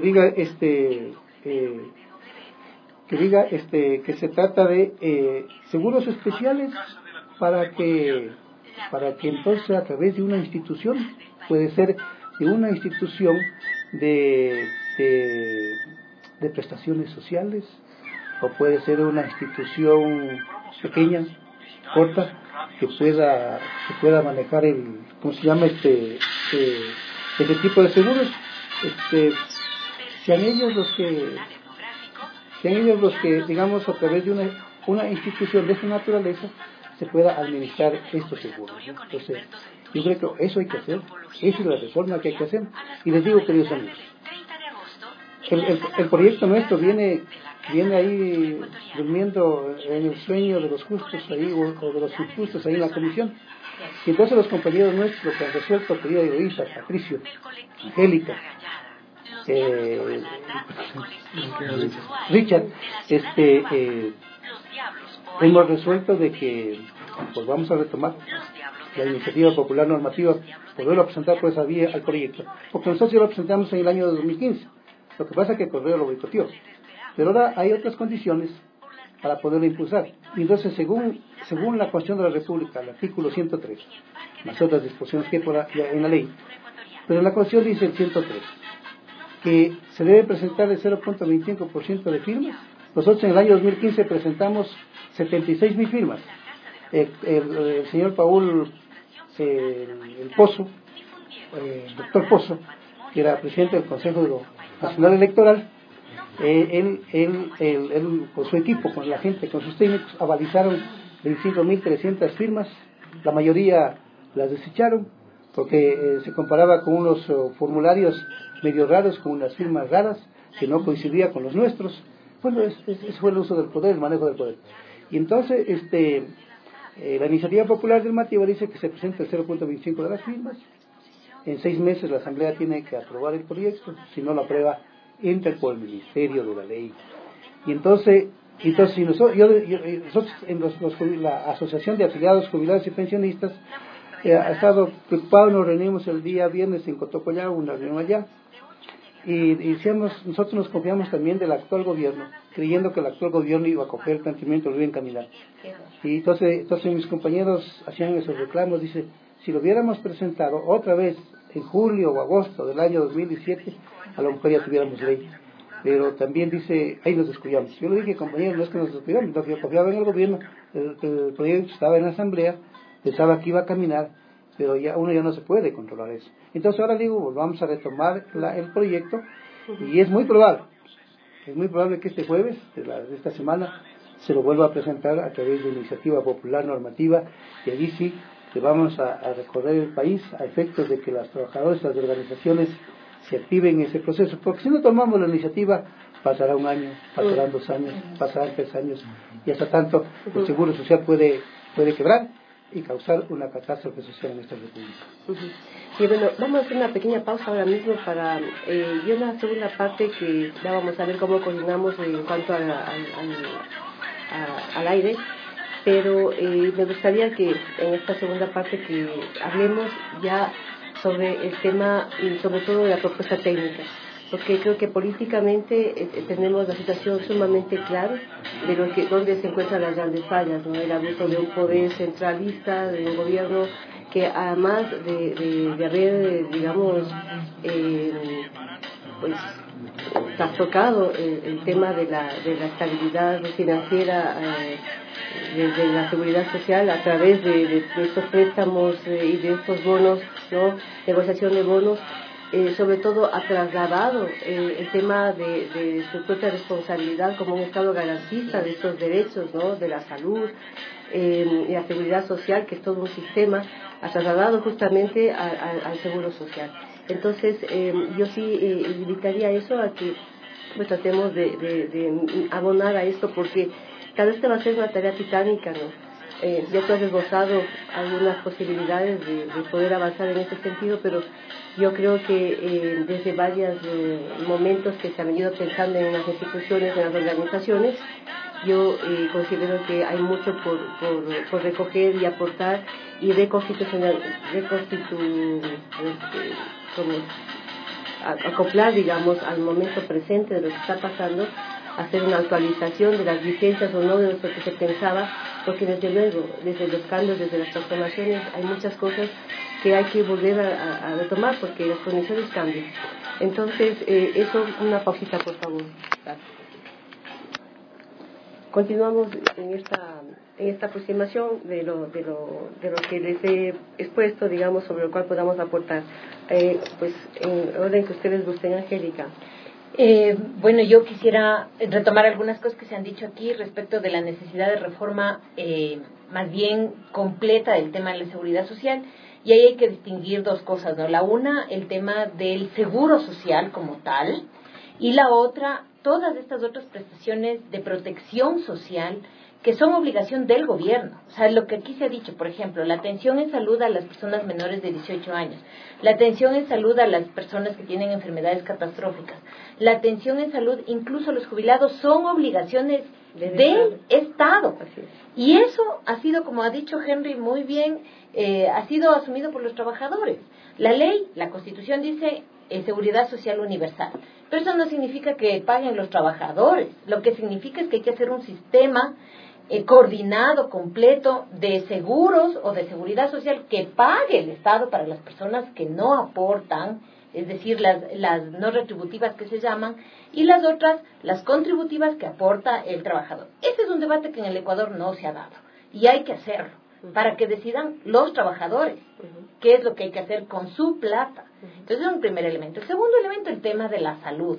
Que se trata de seguros especiales para que entonces a través de una institución, puede ser de una institución de prestaciones sociales, o puede ser una institución pequeña, corta, que pueda manejar ¿cómo se llama? Ese tipo de seguros. Sean ellos los que, digamos, a través de una institución de esta naturaleza, se pueda administrar estos seguros, ¿no? Entonces, yo creo que eso hay que hacer, esa es la reforma que hay que hacer. Y les digo, queridos amigos, el proyecto nuestro viene ahí durmiendo en el sueño de los justos ahí, o de los injustos ahí en la comisión. Y entonces los compañeros nuestros que han resuelto, querida Eloísa, Patricio, Angélica, Richard, hemos resuelto de que pues vamos a retomar la iniciativa popular normativa, volverlo a presentar por esa vía al proyecto, porque nosotros ya lo presentamos en el año 2015. Lo que pasa es que el Correo lo boicoteó, pero ahora hay otras condiciones para poderlo impulsar. Y entonces, según la Constitución de la República, el artículo 103, más otras disposiciones que hay en la ley, pero en la Constitución dice el 103 que se debe presentar el 0.25% de firmas. Nosotros en el año 2015 presentamos 76,000 firmas. El señor Paul el Pozo el doctor Pozo, que era presidente del Consejo Nacional Electoral, él con su equipo, con la gente, con sus técnicos, avalizaron 25.300 firmas. La mayoría las desecharon porque se comparaba con unos formularios medio raros, con unas firmas raras que no coincidía con los nuestros. Bueno, ese fue el uso del poder, el manejo del poder. Y entonces la iniciativa popular del Mativo dice que se presenta el 0.25 de las firmas. En 6 meses la Asamblea tiene que aprobar el proyecto. Si no lo aprueba, entra por el Ministerio de la Ley. Y entonces si nosotros en la Asociación de Afiliados, Jubilados y Pensionistas ha estado preocupado. Nos reunimos el día viernes en Cotocollao, una reunión allá, y nosotros nos confiamos también del actual gobierno, creyendo que el actual gobierno iba a coger el planteamiento, lo iba a encaminar. Y entonces mis compañeros hacían esos reclamos. Dice, si lo hubiéramos presentado otra vez en julio o agosto del año 2017, a lo mejor ya tuviéramos ley. Pero también dice, ahí nos descuidamos. Yo le dije, compañeros, no es que nos descuidamos, no, yo confiaba en el gobierno, el proyecto estaba en la Asamblea, pensaba que iba a caminar, pero uno ya no se puede controlar eso. Entonces ahora digo, volvamos a retomar el proyecto, y es muy probable que este jueves de esta semana se lo vuelva a presentar a través de iniciativa popular normativa, y allí sí que vamos a recorrer el país a efectos de que los trabajadores, las organizaciones se activen en ese proceso, porque si no tomamos la iniciativa, pasará 1 año, pasarán 2 años, pasarán 3 años, y hasta tanto el Seguro Social puede quebrar y causar una catástrofe social en esta república. Y bueno, vamos a hacer una pequeña pausa ahora mismo para y una segunda parte que ya vamos a ver cómo coordinamos en cuanto al aire, pero me gustaría que en esta segunda parte que hablemos ya sobre el tema y sobre todo de la propuesta técnica, porque creo que políticamente tenemos la situación sumamente clara de dónde se encuentran las grandes fallas, ¿no? El abuso de un poder centralista, de un gobierno que además de haber, digamos, pues trastocado el tema de la estabilidad financiera, de la seguridad social a través de estos préstamos y de estos bonos, ¿no? Negociación de bonos, sobre todo ha trasladado el tema de su propia responsabilidad como un Estado garantista de estos derechos, ¿no? De la salud y la seguridad social, que es todo un sistema, ha trasladado justamente al seguro social. Entonces yo sí invitaría a eso, a que pues tratemos de abonar a esto, porque tal vez te va a ser una tarea titánica, ¿no? Ya tú has esbozado algunas posibilidades de poder avanzar en ese sentido, pero yo creo que desde varios momentos que se han venido pensando en las instituciones, en las organizaciones, yo considero que hay mucho por recoger y aportar y acoplar, digamos, al momento presente de lo que está pasando, hacer una actualización de las vigencias o no de lo que se pensaba, porque desde luego, desde los cambios, desde las transformaciones, hay muchas cosas que hay que volver a retomar porque las condiciones cambian. Entonces, eso, una pausita, por favor. Gracias. Continuamos en esta aproximación de lo que les he expuesto, digamos, sobre lo cual podamos aportar. Pues en orden que ustedes gusten, Angélica. Bueno, yo quisiera retomar algunas cosas que se han dicho aquí respecto de la necesidad de reforma más bien completa del tema de la seguridad social, y ahí hay que distinguir 2 cosas, ¿no? La una, el tema del seguro social como tal, y la otra, todas estas otras prestaciones de protección social que son obligación del gobierno. O sea, lo que aquí se ha dicho, por ejemplo, la atención en salud a las personas menores de 18 años, la atención en salud a las personas que tienen enfermedades catastróficas, la atención en salud incluso a los jubilados, son obligaciones del Estado. Y eso ha sido, como ha dicho Henry muy bien, ha sido asumido por los trabajadores. La ley, la Constitución dice seguridad social universal, pero eso no significa que paguen los trabajadores. Lo que significa es que hay que hacer un sistema coordinado, completo, de seguros o de seguridad social que pague el Estado para las personas que no aportan, es decir, las no retributivas que se llaman, y las otras, las contributivas que aporta el trabajador. Ese es un debate que en el Ecuador no se ha dado, y hay que hacerlo, para que decidan los trabajadores. qué es lo que hay que hacer con su plata. Entonces es un primer elemento. El segundo elemento, el tema de la salud.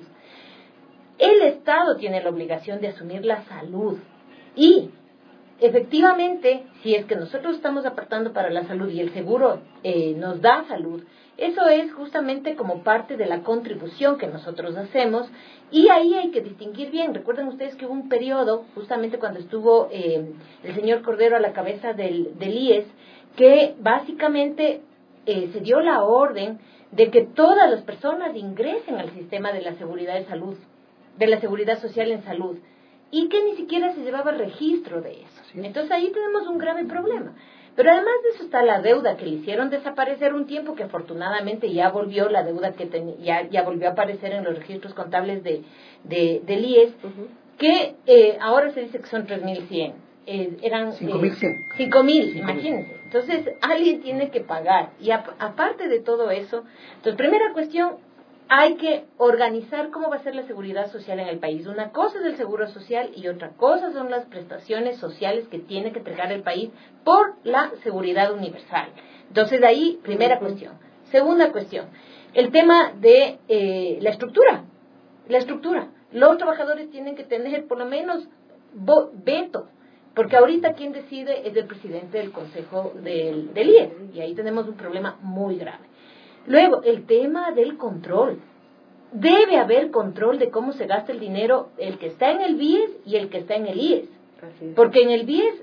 El Estado tiene la obligación de asumir la salud y efectivamente, si es que nosotros estamos apartando para la salud y el seguro nos da salud, eso es justamente como parte de la contribución que nosotros hacemos y ahí hay que distinguir bien. Recuerden ustedes que hubo un periodo, justamente cuando estuvo el señor Cordero a la cabeza del IES, que básicamente se dio la orden de que todas las personas ingresen al sistema de la seguridad de salud, de la seguridad social en salud, y que ni siquiera se llevaba registro de eso. Entonces ahí tenemos un grave problema. Pero además de eso está la deuda que le hicieron desaparecer un tiempo, que afortunadamente ya volvió, la deuda que ya volvió a aparecer en los registros contables del IES, que ahora se dice que son 3.100. Eran 5.000, imagínense. Entonces alguien tiene que pagar. Y aparte de todo eso, entonces primera cuestión, hay que organizar cómo va a ser la seguridad social en el país. Una cosa es el seguro social y otra cosa son las prestaciones sociales que tiene que entregar el país por la seguridad universal. Entonces, de ahí, primera cuestión. Segunda cuestión, el tema de la estructura. La estructura. Los trabajadores tienen que tener por lo menos veto, porque ahorita quien decide es el presidente del Consejo del IES, y ahí tenemos un problema muy grave. Luego, el tema del control. Debe haber control de cómo se gasta el dinero, el que está en el BIES y el que está en el IES. Porque en el BIES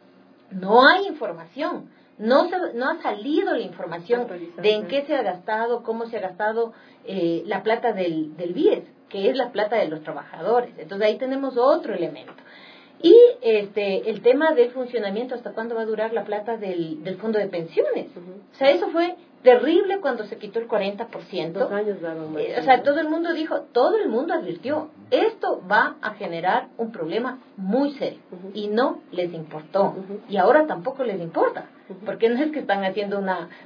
no hay información, no ha salido la información de en qué se ha gastado, cómo se ha gastado la plata del BIES, que es la plata de los trabajadores. Entonces ahí tenemos otro elemento. Y el tema del funcionamiento, ¿hasta cuándo va a durar la plata del fondo de pensiones? O sea, eso fue terrible cuando se quitó el 40%. 2 años daban más. O sea, todo el mundo advirtió, esto va a generar un problema muy serio. Y no les importó. Y ahora tampoco les importa. Porque no es que están haciendo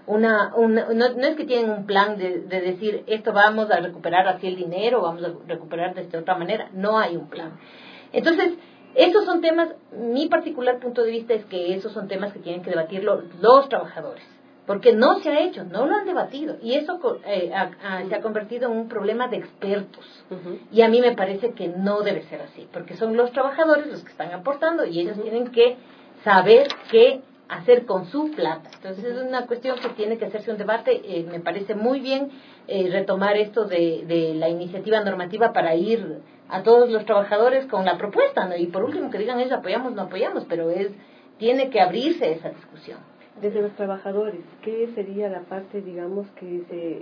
no es que tienen un plan de decir, esto vamos a recuperar así el dinero, vamos a recuperar de esta otra manera. No hay un plan. Entonces, esos son temas, mi particular punto de vista es que esos son temas que tienen que debatir los trabajadores, porque no se ha hecho, no lo han debatido, y eso se ha convertido en un problema de expertos, y a mí me parece que no debe ser así, porque son los trabajadores los que están aportando, y ellos tienen que saber qué hacer con su plata. Entonces es una cuestión que tiene que hacerse un debate. Me parece muy bien retomar esto de la iniciativa normativa para ir a todos los trabajadores con la propuesta, ¿no? Y por último que digan ellos apoyamos, no apoyamos, pero tiene que abrirse esa discusión. Desde los trabajadores, ¿qué sería la parte, digamos, que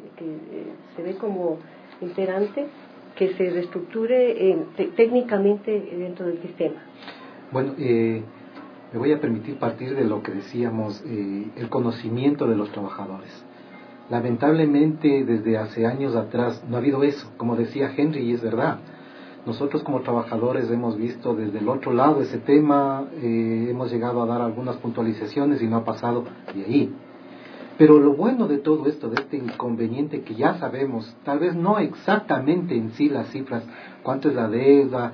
se ve como imperante, que se reestructure técnicamente dentro del sistema? Bueno, me voy a permitir partir de lo que decíamos, el conocimiento de los trabajadores. Lamentablemente, desde hace años atrás no ha habido eso, como decía Henry, y es verdad. Nosotros como trabajadores hemos visto desde el otro lado ese tema, hemos llegado a dar algunas puntualizaciones y no ha pasado de ahí. Pero lo bueno de todo esto, de este inconveniente que ya sabemos, tal vez no exactamente en sí las cifras, cuánto es la deuda,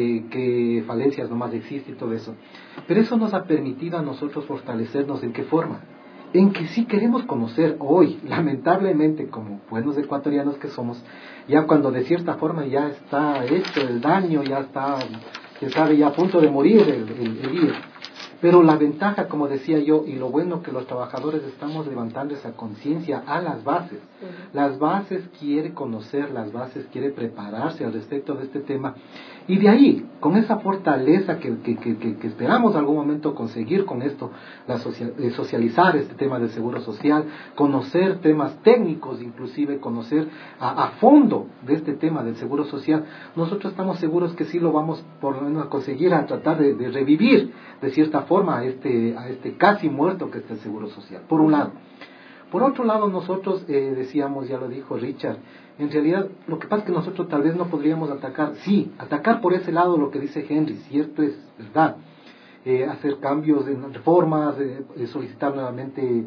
qué falencias nomás existe y todo eso, pero eso nos ha permitido a nosotros fortalecernos. ¿En qué forma? En que sí queremos conocer hoy, lamentablemente, como buenos ecuatorianos que somos, ya cuando de cierta forma ya está hecho el daño, ya está, se sabe, ya a punto de morir el IES. Pero la ventaja, como decía yo, y lo bueno que los trabajadores estamos levantando esa conciencia a las bases. Las bases quiere conocer, las bases quiere prepararse al respecto de este tema. Y de ahí, con esa fortaleza que esperamos algún momento conseguir con esto, socializar este tema del seguro social, conocer temas técnicos, inclusive conocer a fondo de este tema del seguro social, nosotros estamos seguros que sí lo vamos por lo menos a conseguir, a tratar de revivir de cierta forma a este casi muerto que es el seguro social, por un lado. Por otro lado, nosotros decíamos, ya lo dijo Richard, en realidad lo que pasa es que nosotros tal vez no podríamos atacar por ese lado lo que dice Henry, cierto, es verdad, hacer cambios en reformas, solicitar nuevamente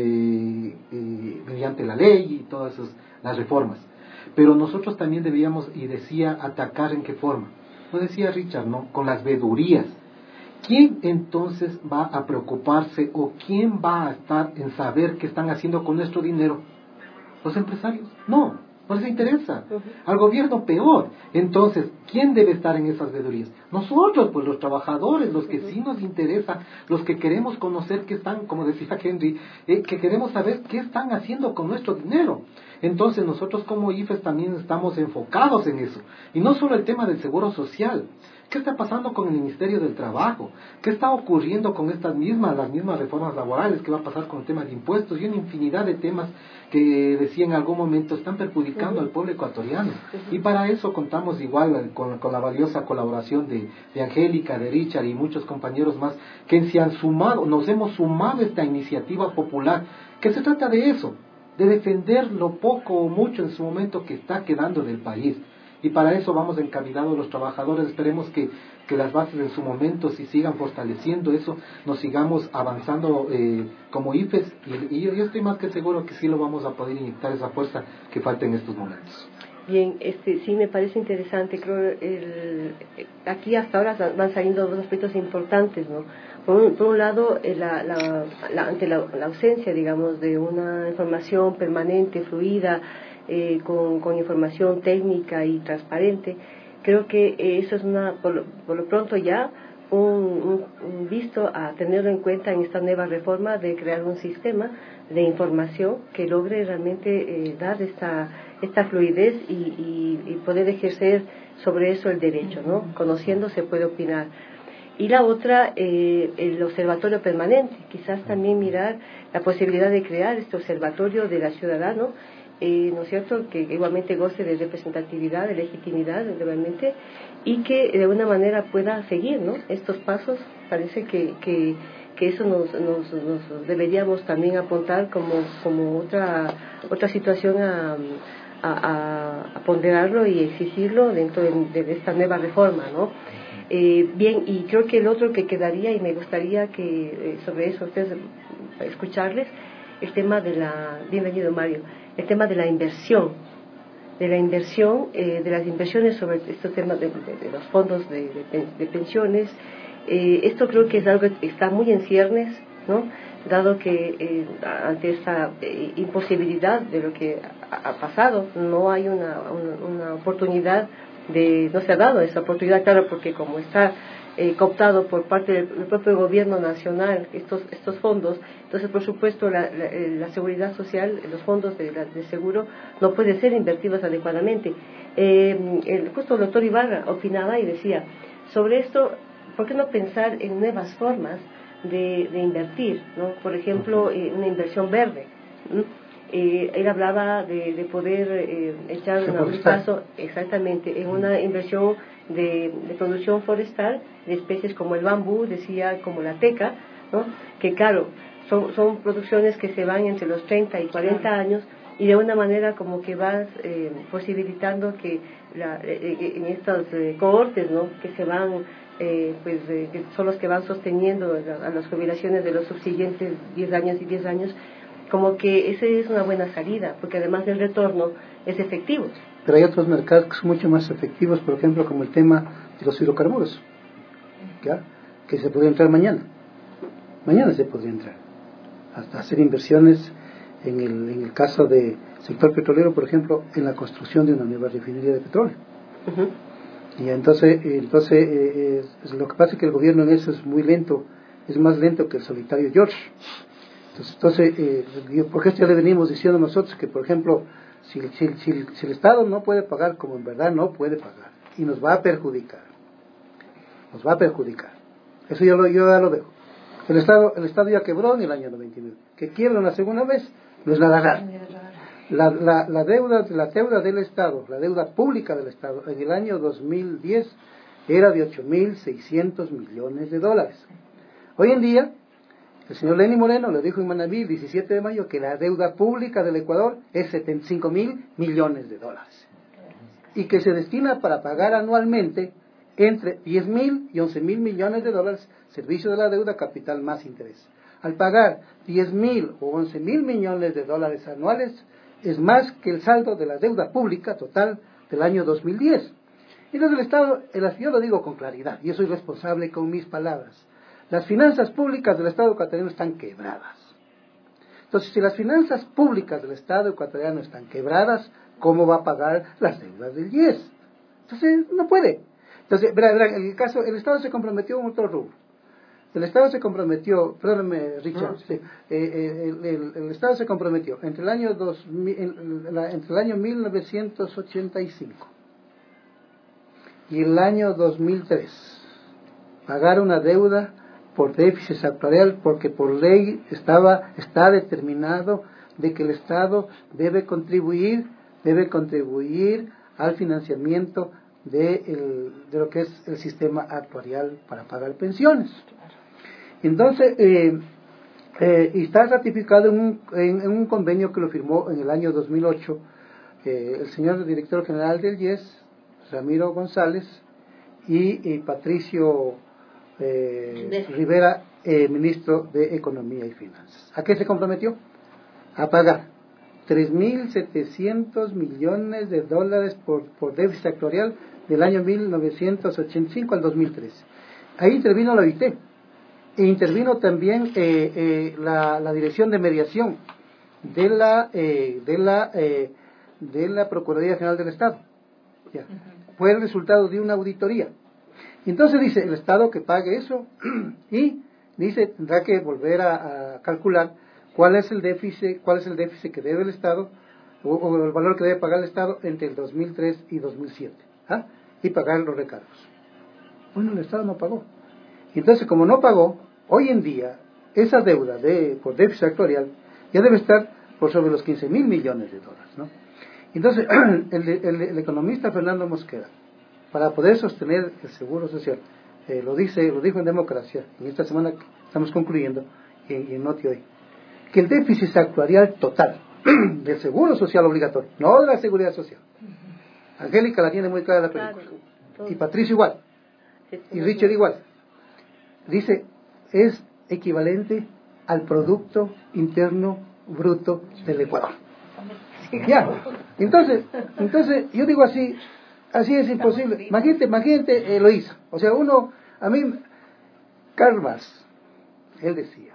mediante la ley y todas las reformas. Pero nosotros también debíamos, y decía, atacar en qué forma. Lo decía Richard, ¿no? Con las vedurías. ¿quién entonces va a preocuparse o quién va a estar en saber qué están haciendo con nuestro dinero? ¿Los empresarios? No les interesa. Al gobierno peor. Entonces, ¿quién debe estar en esas veedurías? Nosotros, pues los trabajadores, los que sí nos interesa, los que queremos conocer qué están, como decía Henry, que queremos saber qué están haciendo con nuestro dinero. Entonces, nosotros como IFES también estamos enfocados en eso. Y no solo el tema del seguro social. ¿Qué está pasando con el Ministerio del Trabajo? ¿Qué está ocurriendo con las mismas reformas laborales? ¿Qué va a pasar con el tema de impuestos? Y una infinidad de temas que decía en algún momento están perjudicando al pueblo ecuatoriano. Y para eso contamos igual con la valiosa colaboración de Angélica, de Richard y muchos compañeros más que se han sumado, nos hemos sumado a esta iniciativa popular, que se trata de eso, de defender lo poco o mucho en su momento que está quedando del país. Y para eso vamos encaminados los trabajadores. Esperemos que las bases en su momento, si sigan fortaleciendo eso, nos sigamos avanzando como IFES. Y yo estoy más que seguro que sí lo vamos a poder inyectar esa fuerza que falta en estos momentos. Bien, sí me parece interesante. Creo aquí hasta ahora van saliendo dos aspectos importantes, ¿no? Por un lado, ante la ausencia, digamos, de una información permanente, fluida, con información técnica y transparente, creo que eso es por lo pronto ya un visto a tenerlo en cuenta en esta nueva reforma de crear un sistema de información que logre realmente dar esta fluidez y poder ejercer sobre eso el derecho, ¿no? Conociendo se puede opinar. Y la otra, el observatorio permanente, quizás también mirar la posibilidad de crear este observatorio de la ciudadano, ¿no es cierto?, que igualmente goce de representatividad, de legitimidad, realmente, y que de alguna manera pueda seguir, ¿no?, estos pasos. Parece que eso nos deberíamos también apuntar como otra situación a ponderarlo y exigirlo dentro de esta nueva reforma, ¿no? Bien, y creo que el otro que quedaría, y me gustaría que sobre eso ustedes escucharles, el tema bienvenido Mario, el tema de la inversión, de las inversiones sobre estos temas de los fondos de pensiones. Esto creo que es algo que está muy en ciernes, ¿no?, dado que ante esta imposibilidad de lo que ha pasado, no hay una oportunidad no se ha dado esa oportunidad, claro, porque como está cooptado por parte del propio gobierno nacional estos fondos, entonces por supuesto la seguridad social, los fondos de seguro no pueden ser invertidos adecuadamente. Justo el doctor Ibarra opinaba y decía sobre esto, ¿por qué no pensar en nuevas formas de invertir, ¿no? Por ejemplo, una inversión verde. Él hablaba de poder echar un vistazo exactamente en una inversión de producción forestal de especies como el bambú, decía, como la teca, ¿no?, que claro, son producciones que se van entre los 30 y 40 años, y de una manera como que vas posibilitando que en estos cohortes, ¿no?, que se van que son los que van sosteniendo a las jubilaciones de los subsiguientes 10 años y 10 años, como que esa es una buena salida, porque además el retorno es efectivo. Pero hay otros mercados que son mucho más efectivos, por ejemplo, como el tema de los hidrocarburos, ¿ya?, que se podría entrar mañana se podría entrar, hasta hacer inversiones en el caso del sector petrolero, por ejemplo, en la construcción de una nueva refinería de petróleo. Y entonces lo que pasa es que el gobierno en eso es muy lento, es más lento que el solitario George. Entonces, porque esto ya le venimos diciendo nosotros que, por ejemplo, si el Estado no puede pagar como en verdad no puede pagar, y nos va a perjudicar, eso yo ya lo dejo. El Estado ya quebró en el año 99, que quiebra una segunda vez no es nada raro. La deuda del Estado, la deuda pública del Estado en el año 2010 era de $8.600 millones. Hoy en día el señor Lenín Moreno le dijo en Manabí el 17 de mayo que la deuda pública del Ecuador es $75.000 millones, y que se destina para pagar anualmente entre $10.000 y $11.000 millones, servicio de la deuda, capital más interés. Al pagar $10.000 o $11.000 millones anuales, es más que el saldo de la deuda pública total del año 2010. Entonces el Estado, yo lo digo con claridad, yo soy responsable con mis palabras. las finanzas públicas del Estado ecuatoriano están quebradas. Entonces, si las finanzas públicas del Estado ecuatoriano están quebradas, ¿cómo va a pagar las deudas del IES? Entonces, no puede. Entonces, verán, el Estado se comprometió en otro rubro. El Estado se comprometió, perdóname, Richard, el Estado se comprometió entre el año 1985 y el año 2003 pagar una deuda por déficit actuarial, porque por ley está determinado de que el Estado debe contribuir al financiamiento de lo que es el sistema actuarial para pagar pensiones. Entonces, y está ratificado en un convenio que lo firmó en el año 2008 el señor director general del IES, Ramiro González, y Patricio Rivera, ministro de Economía y Finanzas. ¿A qué se comprometió? A pagar 3.700 millones de dólares por déficit actuarial del año 1985 al 2013. Ahí intervino la OIT. E intervino también la Dirección de Mediación de la Procuraduría General del Estado. Ya. Fue el resultado de una auditoría. Entonces dice el Estado que pague eso y dice tendrá que volver a calcular cuál es el déficit que debe el Estado o el valor que debe pagar el Estado entre el 2003 y 2007, y pagar los recargos. Bueno, el Estado no pagó. Entonces, como no pagó, hoy en día, esa deuda por déficit actuarial ya debe estar por sobre los 15.000 millones de dólares, ¿no? Entonces, el economista Fernando Mosquera, para poder sostener el seguro social, lo dijo en Democracia, en esta semana que estamos concluyendo, y en Noti Hoy, que el déficit actuarial total del seguro social obligatorio, no de la seguridad social, Angélica la tiene muy clara la película, y Patricio igual, y Richard igual, dice, es equivalente al Producto Interno Bruto del Ecuador. Ya, entonces yo digo así es imposible. Imagínate Eloísa. O sea, Karl Marx, él decía,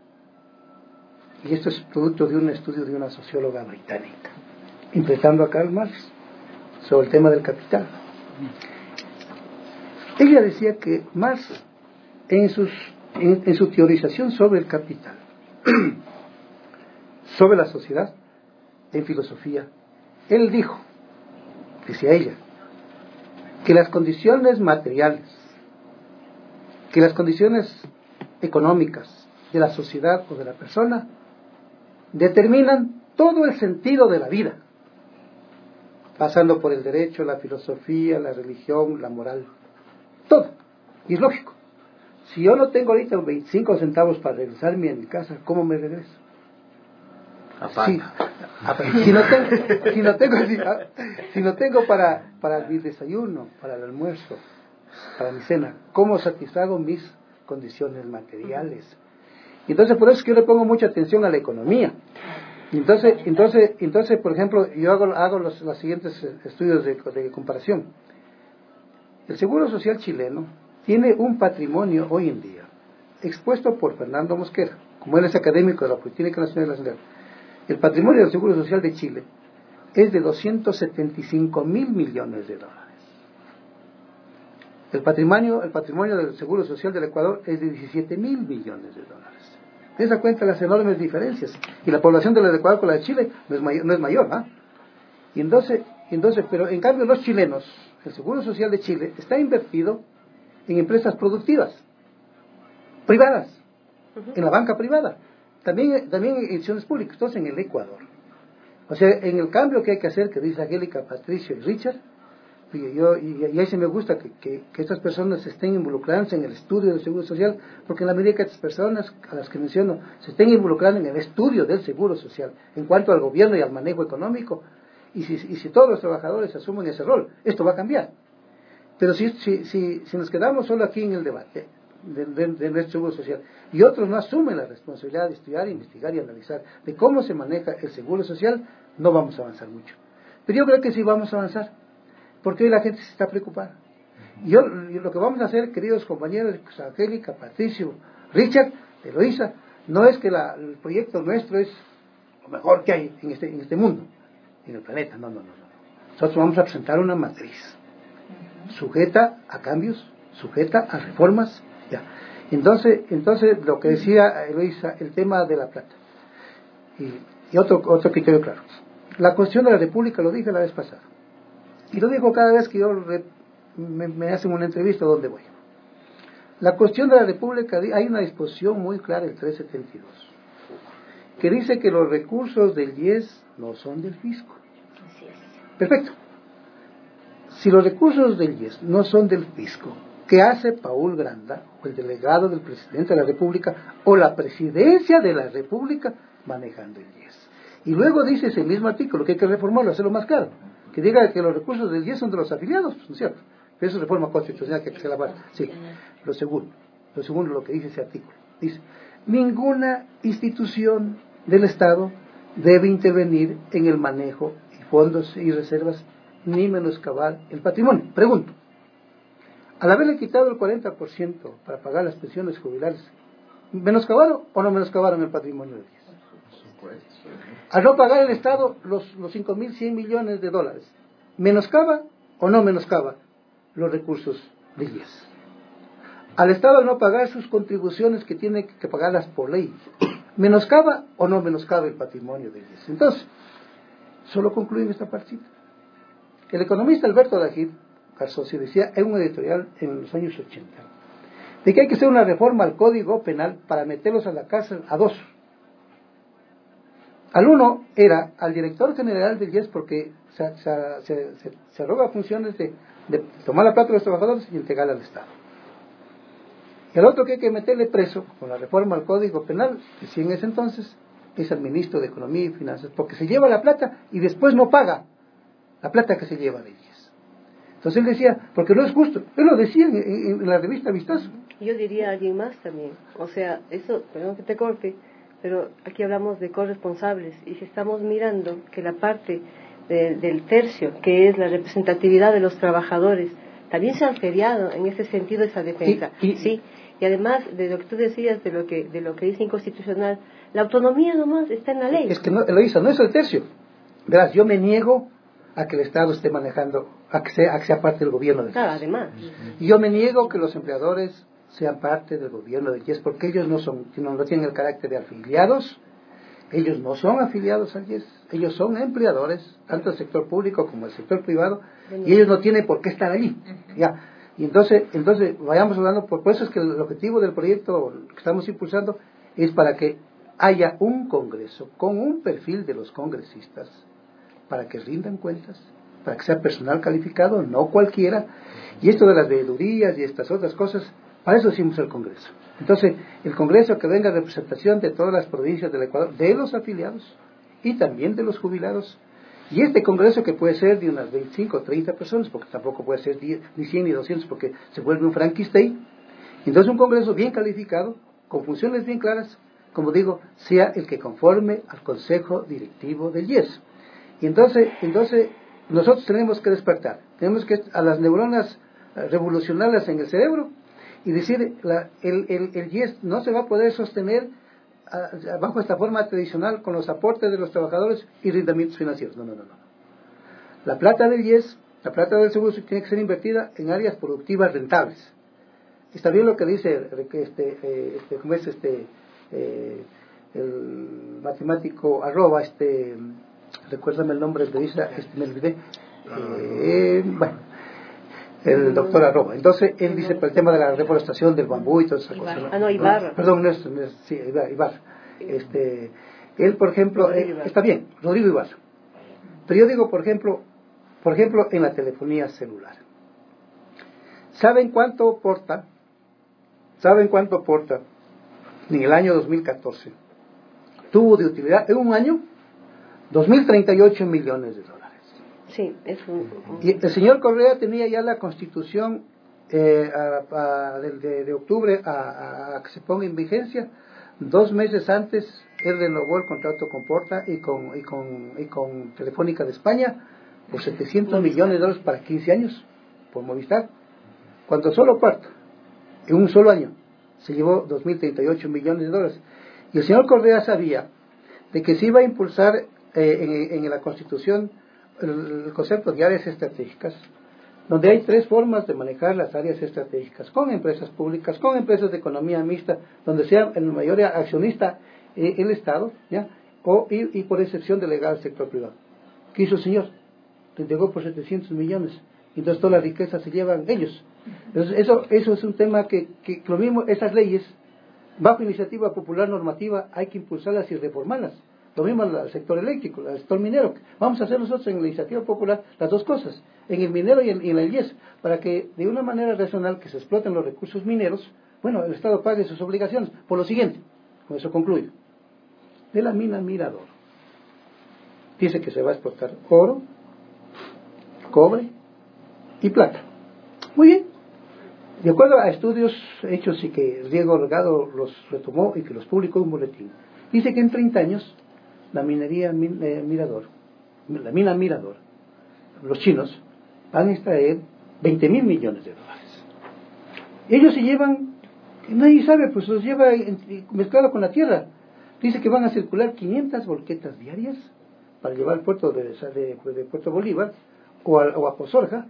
y esto es producto de un estudio de una socióloga británica, interpretando a Karl Marx sobre el tema del capital. Ella decía que Marx, en su teorización sobre el capital, sobre la sociedad, en filosofía, él dijo, decía ella, que las condiciones materiales, que las condiciones económicas de la sociedad o de la persona determinan todo el sentido de la vida, pasando por el derecho, la filosofía, la religión, la moral, todo. Y es lógico. Si yo no tengo ahorita 25 centavos para regresarme a mi casa, ¿cómo me regreso? Sí, si no tengo para mi desayuno, para el almuerzo, para mi cena, ¿cómo satisfago mis condiciones materiales? Entonces, por eso es que yo le pongo mucha atención a la economía. Entonces, por ejemplo, yo hago los siguientes estudios de comparación. El Seguro Social chileno tiene un patrimonio hoy en día expuesto por Fernando Mosquera, como él es académico de la Politécnica Nacional de la Ciudad. El patrimonio del Seguro Social de Chile es de 275.000 millones de dólares. El patrimonio del Seguro Social del Ecuador es de 17.000 millones de dólares. Te das cuenta de las enormes diferencias. Y la población del Ecuador con la de Chile no es mayor, ¿ah? Y entonces, pero en cambio los chilenos, el Seguro Social de Chile está invertido en empresas productivas, privadas, en la banca privada. También en instituciones públicas, entonces en el Ecuador. O sea, en el cambio que hay que hacer, que dice Angélica, Patricio y Richard, y ahí sí me gusta que estas personas estén involucrándose en el estudio del Seguro Social, porque en la medida que estas personas a las que menciono se estén involucrando en el estudio del Seguro Social, en cuanto al gobierno y al manejo económico, y si todos los trabajadores asumen ese rol, esto va a cambiar. Pero si nos quedamos solo aquí en el debate de nuestro Seguro Social, y otros no asumen la responsabilidad de estudiar, investigar y analizar de cómo se maneja el Seguro Social, no vamos a avanzar mucho. Pero yo creo que sí vamos a avanzar, porque hoy la gente se está preocupada. Yo lo que vamos a hacer, queridos compañeros, Angélica, Patricio, Richard, Eloísa, no es que el proyecto nuestro es lo mejor que hay en este mundo, en el planeta, no. Nosotros vamos a presentar una matriz sujeta a cambios, sujeta a reformas, ya. Entonces lo que decía Eloísa, el tema de la plata y otro criterio claro, la cuestión de la república, lo dije la vez pasada y lo digo cada vez que yo me hacen una entrevista donde voy. La cuestión de la república, hay una disposición muy clara, el 372, que dice que los recursos del IES no son del fisco. Perfecto. Si los recursos del IES no son del fisco, ¿qué hace Paul Granda, o el delegado del presidente de la República, o la presidencia de la República, manejando el IES? Y luego dice ese mismo artículo que hay que reformarlo, hacerlo más claro, que diga que los recursos del IES son de los afiliados, ¿no es cierto? Eso es reforma constitucional que hay que hacer la parte. Sí. Lo segundo, lo que dice ese artículo, dice: ninguna institución del Estado debe intervenir en el manejo de fondos y reservas ni menoscabar el patrimonio. Pregunto, al haberle quitado el 40% para pagar las pensiones jubilares, ¿menoscabaron o no menoscabaron el patrimonio del IES? Al no pagar el Estado los 5.100 millones de dólares, ¿menoscaba o no menoscaba los recursos del IES? Al Estado, al no pagar sus contribuciones que tiene que pagarlas por ley, ¿menoscaba o no menoscaba el patrimonio del IES? Entonces, solo concluyo esta partita. El economista Alberto Dagid Garzosi decía en un editorial en los años 80 de que hay que hacer una reforma al Código Penal para meterlos a la cárcel a dos. Al uno era al director general del IES, porque se arroga funciones de tomar la plata de los trabajadores y entregarla al Estado. Y al otro que hay que meterle preso con la reforma al Código Penal, que sí en ese entonces es al ministro de Economía y Finanzas, porque se lleva la plata y después no paga la plata que se lleva de ellos. Entonces él decía, porque no es justo. Él lo decía en la revista Vistazo. Yo diría a alguien más también. O sea, eso, perdón que te corte, pero aquí hablamos de corresponsables, y si estamos mirando que la parte del tercio, que es la representatividad de los trabajadores, también se han feriado en ese sentido esa defensa. Sí. Y además de lo que tú decías, de lo que dice inconstitucional, la autonomía nomás está en la ley. Es que no, lo hizo, no es el tercio. Verás, yo me niego a que el Estado esté manejando, a que sea parte del gobierno del IES. Claro, además. Y yo me niego que los empleadores sean parte del gobierno del IES, porque ellos no tienen el carácter de afiliados. Ellos no son afiliados al IES, ellos son empleadores, tanto el sector público como el sector privado, y ellos no tienen por qué estar allí. Ya. Y entonces vayamos hablando, por eso es que el objetivo del proyecto que estamos impulsando es para que haya un Congreso con un perfil de los congresistas, para que rindan cuentas, para que sea personal calificado, no cualquiera. Y esto de las veedurías y estas otras cosas, para eso hicimos el Congreso. Entonces, el Congreso que venga representación de todas las provincias del Ecuador, de los afiliados y también de los jubilados. Y este Congreso, que puede ser de unas 25 o 30 personas, porque tampoco puede ser ni 100 ni 200, porque se vuelve un Frankenstein. Entonces, un Congreso bien calificado, con funciones bien claras, como digo, sea el que conforme al Consejo Directivo del IES. Y entonces nosotros tenemos que despertar, tenemos que a las neuronas revolucionarlas en el cerebro y decir, el IES no se va a poder sostener bajo esta forma tradicional con los aportes de los trabajadores y rendimientos financieros. No. La plata del IES, la plata del seguro tiene que ser invertida en áreas productivas rentables. Está bien lo que dice el matemático arroba, recuérdame el nombre, me olvidé, el doctor arroba. Entonces él dice por el tema de la reforestación del bambú y todas esas cosas. Ibarra. Perdón, sí, Ibarra. Él, por ejemplo, está bien, Rodrigo Ibarra. Pero yo digo, por ejemplo, en la telefonía celular. ¿Saben cuánto aporta en el año 2014? Tuvo de utilidad en un año 2.038 millones de dólares. Sí, es Y el señor Correa tenía ya la Constitución de octubre a que se ponga en vigencia. 2 meses antes él renovó el contrato con Porta y con Telefónica de España por 700 millones de dólares para 15 años por Movistar. cuando solo Cuarto, en un solo año, se llevó 2.038 millones de dólares. Y el señor Correa sabía de que se iba a impulsar en la Constitución el concepto de áreas estratégicas, donde hay 3 formas de manejar las áreas estratégicas: con empresas públicas, con empresas de economía mixta, donde sea el mayor accionista el Estado, ¿ya? Y por excepción delegada al sector privado. ¿Qué hizo el señor? Le entregó por 700 millones, y entonces toda la riqueza se llevan ellos. Entonces, eso es un tema que lo mismo, esas leyes, bajo iniciativa popular normativa, hay que impulsarlas y reformarlas. Lo mismo al sector eléctrico, al sector minero. Vamos a hacer nosotros en la iniciativa popular las 2 cosas, en el minero y en el IES, para que de una manera racional que se exploten los recursos mineros, bueno, el Estado pague sus obligaciones. Por lo siguiente, con eso concluyo. De la mina Mirador, dice que se va a explotar oro, cobre y plata. Muy bien. De acuerdo a estudios hechos y que Diego Delgado los retomó y que los publicó en un boletín, dice que en 30 años la minería Mirador, la mina Mirador, los chinos van a extraer 20.000 millones de dólares. Ellos se llevan, nadie sabe, pues los lleva mezclado con la tierra. Dice que van a circular 500 volquetas diarias para llevar al puerto de Puerto Bolívar o a Pozorja,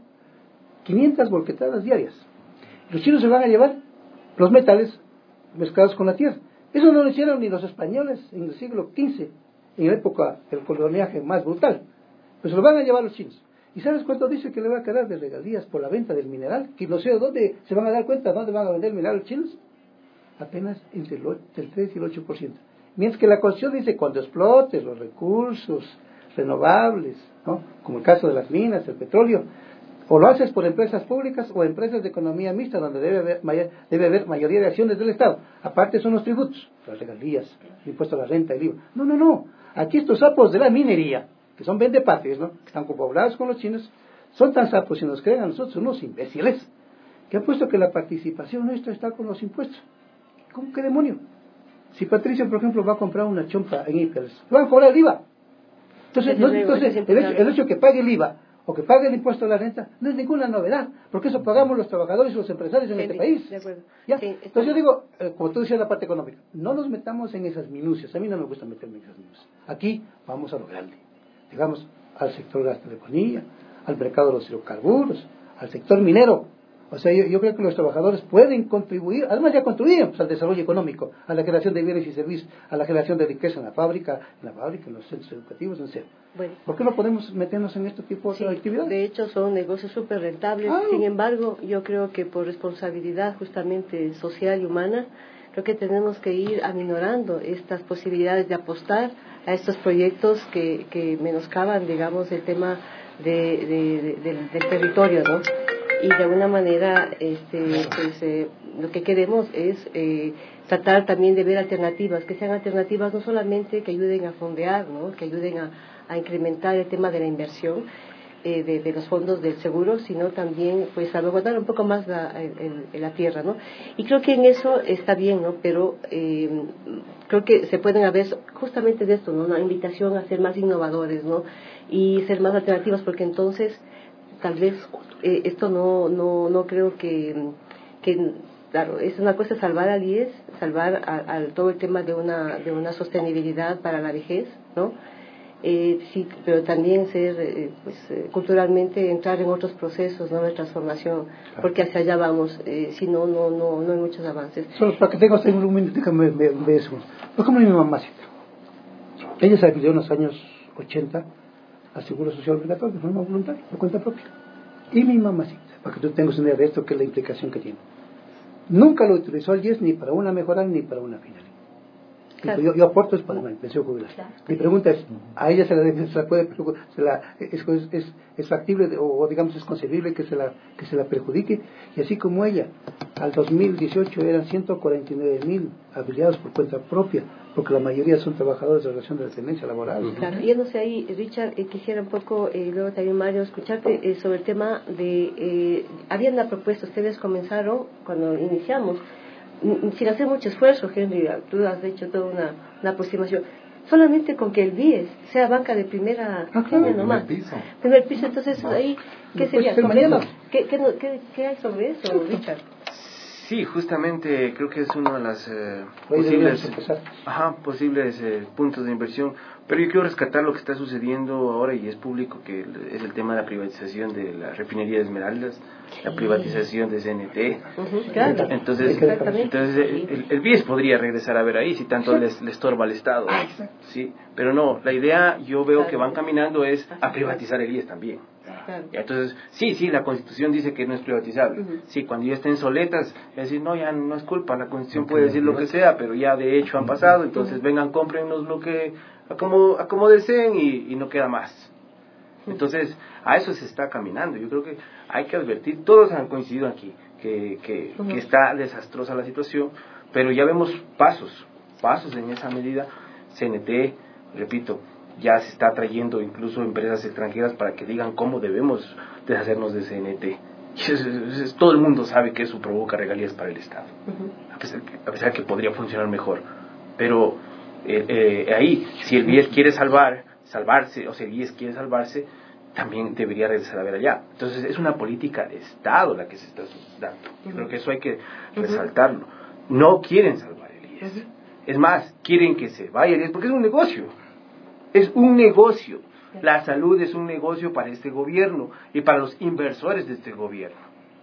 500 volquetadas diarias. Los chinos se van a llevar los metales mezclados con la tierra. Eso no lo hicieron ni los españoles en el siglo XV, en la época del coloniaje más brutal. Pues se lo van a llevar los chinos. ¿Y sabes cuánto dice que le va a quedar de regalías por la venta del mineral? Que no sé dónde se van a dar cuenta, dónde van a vender el mineral los chinos. Apenas entre el 3 y el 8%. Mientras que la Constitución dice, cuando explotes los recursos renovables, ¿no?, como el caso de las minas, el petróleo, o lo haces por empresas públicas o empresas de economía mixta, donde debe haber mayoría de acciones del Estado. Aparte son los tributos, las regalías, el impuesto a la renta, el IVA. No. Aquí estos sapos de la minería, que son vendepatrias, ¿no?, que están poblados con los chinos, son tan sapos y nos creen a nosotros unos imbéciles, que han puesto que la participación nuestra está con los impuestos. ¿Cómo qué demonio? Si Patricio, por ejemplo, va a comprar una chompa en Hiper, le van a cobrar el IVA. Entonces el hecho de que pague el IVA o que pague el impuesto a la renta no es ninguna novedad, porque eso pagamos los trabajadores y los empresarios en este país. De acuerdo. ¿Ya? Sí, entonces yo digo, como tú decías, la parte económica, no nos metamos en esas minucias. A mí no me gusta meterme en esas minucias. Aquí vamos a lo grande. Digamos, al sector de la telefonía, al mercado de los hidrocarburos, al sector minero. O sea, yo creo que los trabajadores pueden contribuir, además ya contribuyen, pues, al desarrollo económico, a la creación de bienes y servicios, a la generación de riqueza en la fábrica, en los centros educativos, en serio. Bueno, ¿Por qué no podemos meternos en este tipo de actividades? De hecho, son negocios súper rentables. Sin embargo, yo creo que por responsabilidad justamente social y humana, creo que tenemos que ir aminorando estas posibilidades de apostar a estos proyectos que menoscaban, digamos, el tema del territorio, ¿no? Y de alguna manera lo que queremos es tratar también de ver alternativas, que sean alternativas no solamente que ayuden a fondear, ¿no?, que ayuden a incrementar el tema de la inversión de los fondos del seguro, sino también pues salvaguardar un poco más la tierra, ¿no? Y creo que en eso está bien, ¿no? Pero creo que se pueden haber justamente de esto, ¿no?, una invitación a ser más innovadores, ¿no?, y ser más alternativos, porque entonces tal vez esto no creo que claro, es una cosa salvar al IES, salvar al todo el tema de una sostenibilidad para la vejez, ¿no? Sí, pero también ser culturalmente entrar en otros procesos, ¿no?, de transformación, porque hacia allá vamos, si no hay muchos avances. Solo para que tengas un minuto, déjame ver eso. Por como mi mamacita, ella se afilió en los años 80 al Seguro Social Obligatorio de forma voluntaria, por cuenta propia. Y mi mamacita, para que tú tengas una idea de esto, que es la implicación que tiene, nunca lo utilizó el IES ni para una mejora ni para una final. Claro. Yo aporto es para una pensión jubilar. Claro. Mi pregunta es, ¿a ella se la puede es factible o digamos es concebible que se la perjudique? Y así como ella, al 2018 eran 149.000 afiliados por cuenta propia, porque la mayoría son trabajadores de relación de dependencia laboral. Claro, yo no sé ahí, Richard, quisiera un poco, luego también Mario, escucharte sobre el tema de, había una propuesta, ustedes comenzaron cuando iniciamos, sin hacer mucho esfuerzo, Henry, tú has hecho toda una aproximación, solamente con que el BIES sea banca de primera nomás. Primer piso, entonces ahí, ¿qué sería? ¿Qué hay sobre eso, Richard? Sí, justamente creo que es uno de las posibles puntos de inversión, pero yo quiero rescatar lo que está sucediendo ahora y es público, que es el tema de la privatización de la refinería de Esmeraldas, la privatización de CNT. Claro. Entonces el BIES podría regresar a ver ahí si tanto le estorba al Estado, sí, pero no, la idea yo veo que van caminando es a privatizar el IES también. Claro. Entonces, sí, la Constitución dice que no es privatizable. Sí, cuando ya estén soletas, es decir, no, ya no es culpa, la Constitución puede decir lo que sea, pero ya de hecho han pasado, entonces vengan, cómprennos lo que, a como deseen y no queda más. Entonces, a eso se está caminando. Yo creo que hay que advertir, todos han coincidido aquí, que está desastrosa la situación, pero ya vemos pasos en esa medida. CNT, repito, ya se está trayendo incluso empresas extranjeras para que digan cómo debemos deshacernos de CNT. Todo el mundo sabe que eso provoca regalías para el Estado, a pesar que podría funcionar mejor. Pero ahí, si el BIES quiere salvarse, o si el BIES quiere salvarse, también debería regresar a ver allá. Entonces es una política de Estado la que se está dando. Yo creo que eso hay que resaltarlo. No quieren salvar el IES. Es más, quieren que se vaya el IES porque es un negocio. Es un negocio. La salud es un negocio para este gobierno y para los inversores de este gobierno.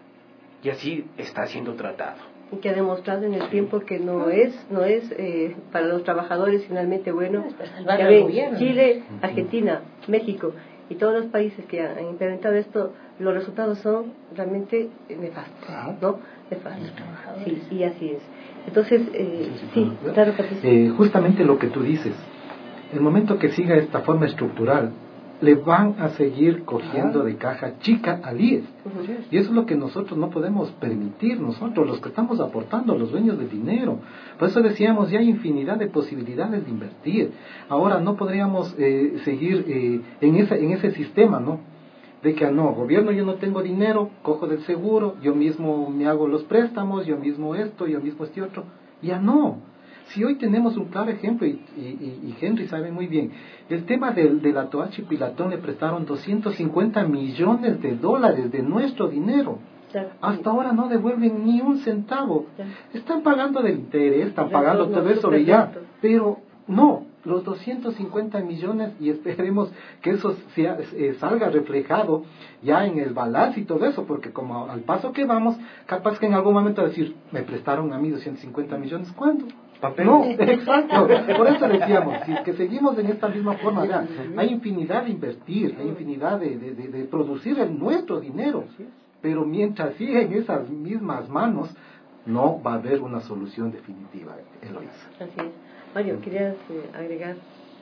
Y así está siendo tratado. Y que ha demostrado en el tiempo que no es para los trabajadores finalmente bueno. Ya ven, Chile, Argentina, México y todos los países que han implementado esto, los resultados son realmente nefastos, ¿no? Nefastos. Sí, y así es. Entonces, sí, claro que justamente lo que tú dices. El momento que siga esta forma estructural, le van a seguir cogiendo de caja chica al IES. Y eso es lo que nosotros no podemos permitir, nosotros, los que estamos aportando, los dueños del dinero. Por eso decíamos, ya hay infinidad de posibilidades de invertir. Ahora no podríamos seguir en ese sistema, ¿no? De que, no, gobierno, yo no tengo dinero, cojo del seguro, yo mismo me hago los préstamos, yo mismo esto, yo mismo este otro. Ya no. Si hoy tenemos un claro ejemplo, y Henry sabe muy bien, el tema de la Toachi Pilatón le prestaron $250 millones de nuestro dinero. Hasta ahora no devuelven ni un centavo. Están pagando del interés, están pagando todo eso de ya, pero no, los 250 millones, y esperemos que eso salga reflejado ya en el balance y todo eso, porque como al paso que vamos, capaz que en algún momento decir, me prestaron a mí 250 millones, ¿cuándo? No, exacto, por eso decíamos, si es que seguimos en esta misma forma, ya, hay infinidad de invertir, hay infinidad de producir nuestro dinero, pero mientras siga en esas mismas manos, no va a haber una solución definitiva, Eloísa. Así es. Mario, ¿querías agregar?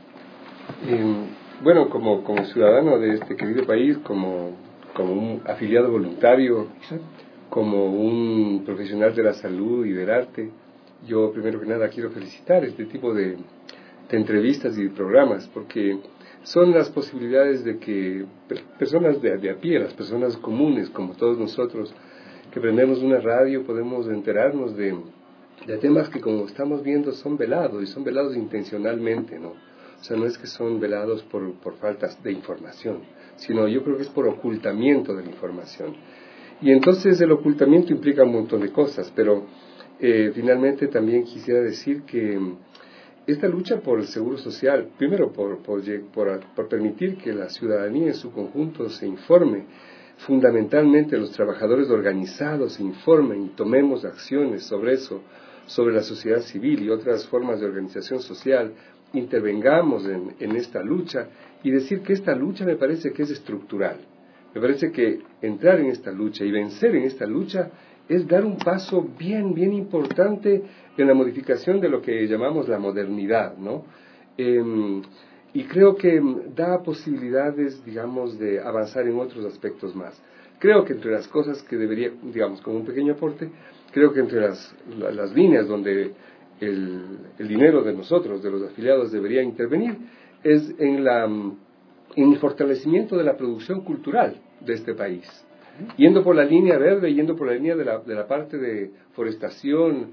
Bueno, como ciudadano de este querido país, como un afiliado voluntario, como un profesional de la salud y del arte, yo primero que nada quiero felicitar este tipo de entrevistas y programas, porque son las posibilidades de que personas de a pie, las personas comunes como todos nosotros, que prendemos una radio, podemos enterarnos de temas que, como estamos viendo, son velados, y son velados intencionalmente, ¿no? O sea, no es que son velados por faltas de información, sino yo creo que es por ocultamiento de la información. Y entonces el ocultamiento implica un montón de cosas, pero finalmente también quisiera decir que esta lucha por el seguro social, primero por permitir que la ciudadanía en su conjunto se informe, fundamentalmente los trabajadores organizados se informen y tomemos acciones sobre eso, sobre la sociedad civil y otras formas de organización social, intervengamos en esta lucha, y decir que esta lucha me parece que es estructural. Me parece que entrar en esta lucha y vencer en esta lucha es dar un paso bien importante en la modificación de lo que llamamos la modernidad, ¿no? Y creo que da posibilidades, digamos, de avanzar en otros aspectos más. Creo que entre las cosas que debería, digamos, como un pequeño aporte, creo que entre las líneas donde el dinero de nosotros, de los afiliados, debería intervenir, es en el fortalecimiento de la producción cultural de este país. Yendo por la línea verde, yendo por la línea de la parte de forestación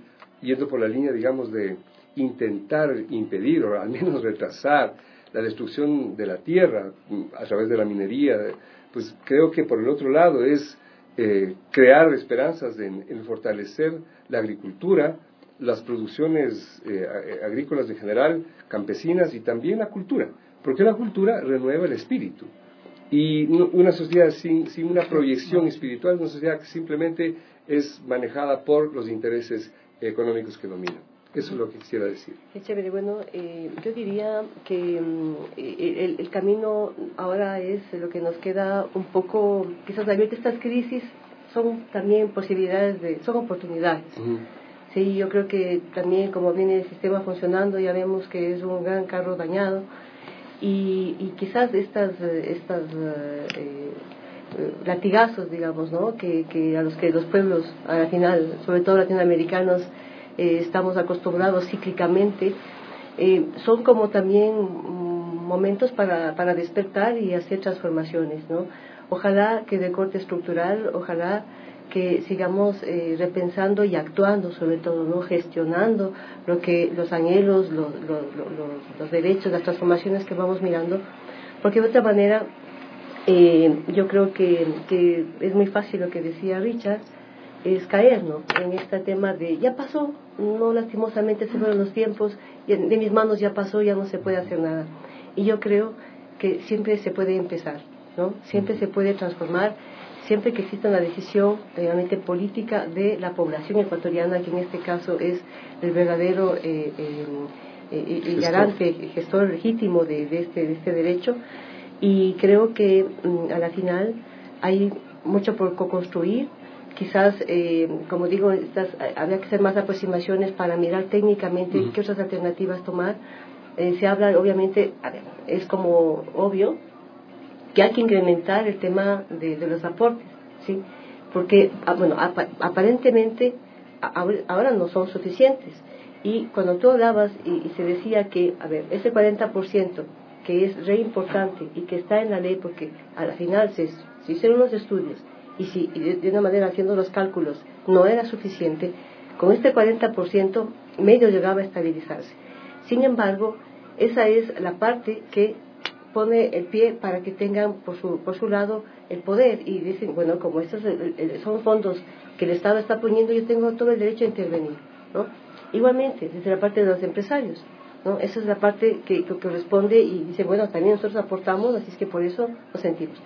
yendo por la línea, digamos, de intentar impedir o al menos retrasar la destrucción de la tierra a través de la minería, pues creo que por el otro lado es crear esperanzas en fortalecer la agricultura, las producciones agrícolas en general, campesinas, y también la cultura, porque la cultura renueva el espíritu. Y una sociedad sin una proyección espiritual, una sociedad que simplemente es manejada por los intereses económicos que dominan. Eso es lo que quisiera decir. Qué chévere. Bueno, yo diría que el camino ahora es lo que nos queda un poco, quizás abierto. Estas crisis son también posibilidades, son oportunidades. Sí, yo creo que también como viene el sistema funcionando, ya vemos que es un gran carro dañado, y quizás estas latigazos, digamos, ¿no? que a los que los pueblos, al final, sobre todo latinoamericanos, estamos acostumbrados cíclicamente, son como también momentos para despertar y hacer transformaciones, ¿no? Ojalá que de corte estructural, ojalá que sigamos repensando y actuando, sobre todo, ¿no? Gestionando los anhelos, los derechos, las transformaciones que vamos mirando, porque de otra manera yo creo que es muy fácil lo que decía Richard, es caer, ¿no? En este tema de ya pasó, no, lastimosamente se fueron los tiempos, de mis manos ya pasó, ya no se puede hacer nada. Y yo creo que siempre se puede empezar, ¿no? Siempre se puede transformar, siempre que exista una decisión realmente política de la población ecuatoriana, que en este caso es el verdadero garante, gestor legítimo de este derecho. Y creo que a la final hay mucho por co-construir. Quizás, como digo, habría que hacer más aproximaciones para mirar técnicamente qué otras alternativas tomar. Se habla, obviamente, es como obvio que hay que incrementar el tema de los aportes, ¿sí? Porque, bueno, aparentemente ahora no son suficientes. Y cuando tú hablabas y se decía que, ese 40% que es re importante y que está en la ley, porque al final se hicieron los estudios y si de una manera haciendo los cálculos no era suficiente, con este 40% medio llegaba a estabilizarse. Sin embargo, esa es la parte que pone el pie para que tengan por su lado el poder, y dicen, bueno, como estos son fondos que el Estado está poniendo, yo tengo todo el derecho a intervenir, ¿no? Igualmente, desde la parte de los empresarios, ¿no? Esa es la parte que corresponde, y dice, bueno, también nosotros aportamos, así es que por eso nos sentimos.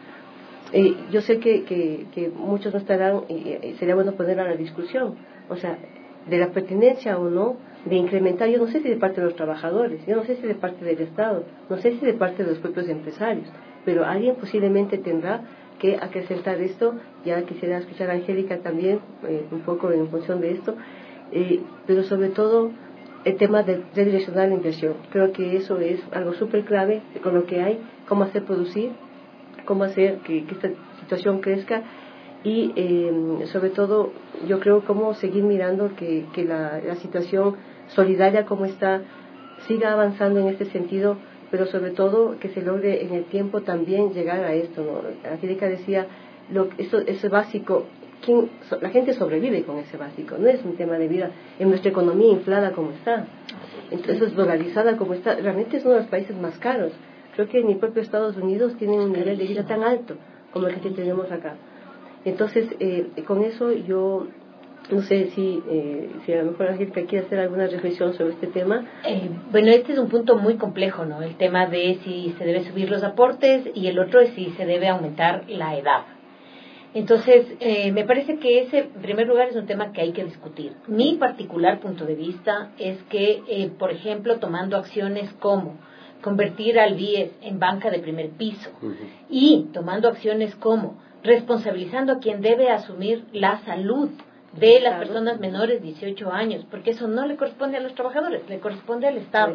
Yo sé que muchos no estarán, y sería bueno poner a la discusión, o sea, de la pertinencia o no de incrementar, yo no sé si de parte de los trabajadores, yo no sé si de parte del Estado, no sé si de parte de los propios empresarios, pero alguien posiblemente tendrá que acrecentar esto. Ya quisiera escuchar a Angélica también un poco en función de esto, pero sobre todo el tema de redireccionar la inversión. Creo que eso es algo súper clave con lo que hay, cómo hacer producir, cómo hacer que esta situación crezca, y sobre todo yo creo cómo seguir mirando que la situación solidaria como está siga avanzando en este sentido, pero sobre todo que se logre en el tiempo también llegar a esto, ¿no? Angélica decía, ese básico, la gente sobrevive con ese básico, no es un tema de vida. En nuestra economía inflada como está, entonces dolarizada como está, realmente es uno de los países más caros. Creo que ni el propio Estados Unidos tiene un nivel de vida tan alto como el que tenemos acá. Entonces, con eso yo no sé si a lo mejor Angélica quiere hacer alguna reflexión sobre este tema. Bueno, este es un punto muy complejo, ¿no? El tema de si se debe subir los aportes, y el otro es si se debe aumentar la edad. Entonces, me parece que ese, en primer lugar, es un tema que hay que discutir. Mi particular punto de vista es que, por ejemplo, tomando acciones como convertir al BIES en banca de primer piso, y tomando acciones como responsabilizando a quien debe asumir la salud de las personas menores de 18 años, porque eso no le corresponde a los trabajadores, le corresponde al Estado.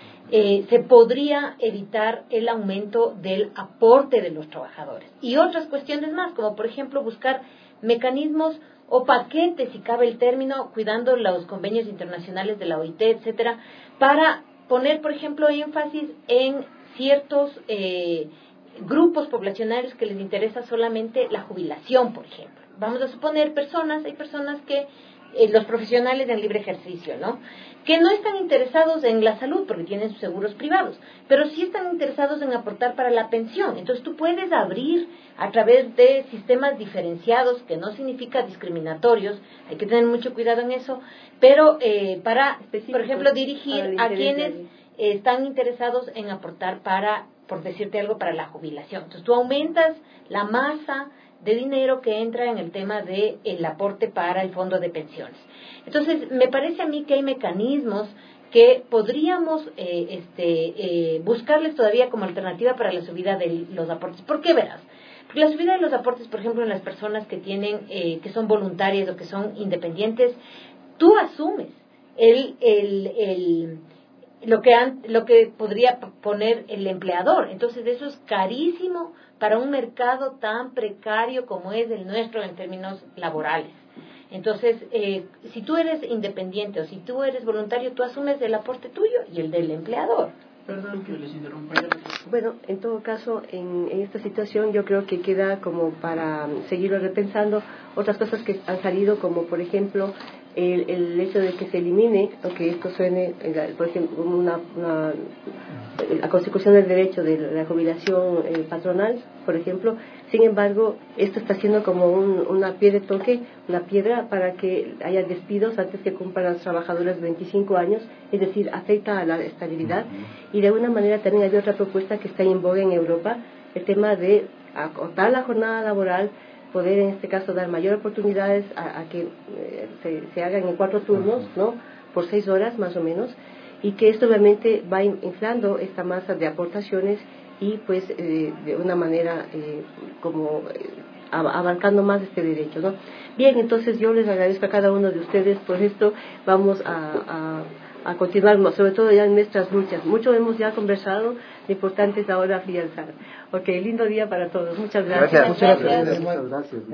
Se podría evitar el aumento del aporte de los trabajadores. Y otras cuestiones más, como por ejemplo buscar mecanismos o paquetes, si cabe el término, cuidando los convenios internacionales de la OIT, etcétera, para poner, por ejemplo, énfasis en ciertos grupos poblacionales que les interesa solamente la jubilación, por ejemplo. Vamos a suponer hay personas que los profesionales en libre ejercicio, ¿no? Que no están interesados en la salud porque tienen sus seguros privados, pero sí están interesados en aportar para la pensión. Entonces tú puedes abrir a través de sistemas diferenciados, que no significa discriminatorios, hay que tener mucho cuidado en eso, pero para, por ejemplo, dirigir a quienes están interesados en aportar para, por decirte algo, para la jubilación. Entonces tú aumentas la masa de dinero que entra en el tema de el aporte para el fondo de pensiones. Entonces, me parece a mí que hay mecanismos que podríamos buscarles todavía como alternativa para la subida de los aportes. ¿Por qué verás? Porque la subida de los aportes, por ejemplo, en las personas que tienen, que son voluntarias o que son independientes, tú asumes lo que podría poner el empleador. Entonces, eso es carísimo para un mercado tan precario como es el nuestro en términos laborales. Entonces, si tú eres independiente o si tú eres voluntario, tú asumes el aporte tuyo y el del empleador. Perdón que les interrumpa. Bueno, en todo caso, en esta situación yo creo que queda como para seguirlo repensando otras cosas que han salido, como por ejemplo el hecho de que se elimine, aunque esto suene, por ejemplo, la consecución del derecho de la jubilación patronal, por ejemplo. Sin embargo, esto está siendo como una piedra de toque, una piedra para que haya despidos antes que cumplan las trabajadoras 25 años, es decir, afecta a la estabilidad. Y de alguna manera también hay otra propuesta que está en boga en Europa, el tema de acortar la jornada laboral, poder en este caso dar mayor oportunidades a que se hagan en 4 turnos, ¿no?, por 6 horas más o menos, y que esto obviamente va inflando esta masa de aportaciones y pues de una manera abarcando más este derecho, ¿no? Bien, entonces yo les agradezco a cada uno de ustedes por esto. Vamos a continuar, sobre todo ya en nuestras luchas. Mucho hemos ya conversado, lo importante es ahora afianzar. Ok, lindo día para todos. Muchas gracias. Muchas gracias.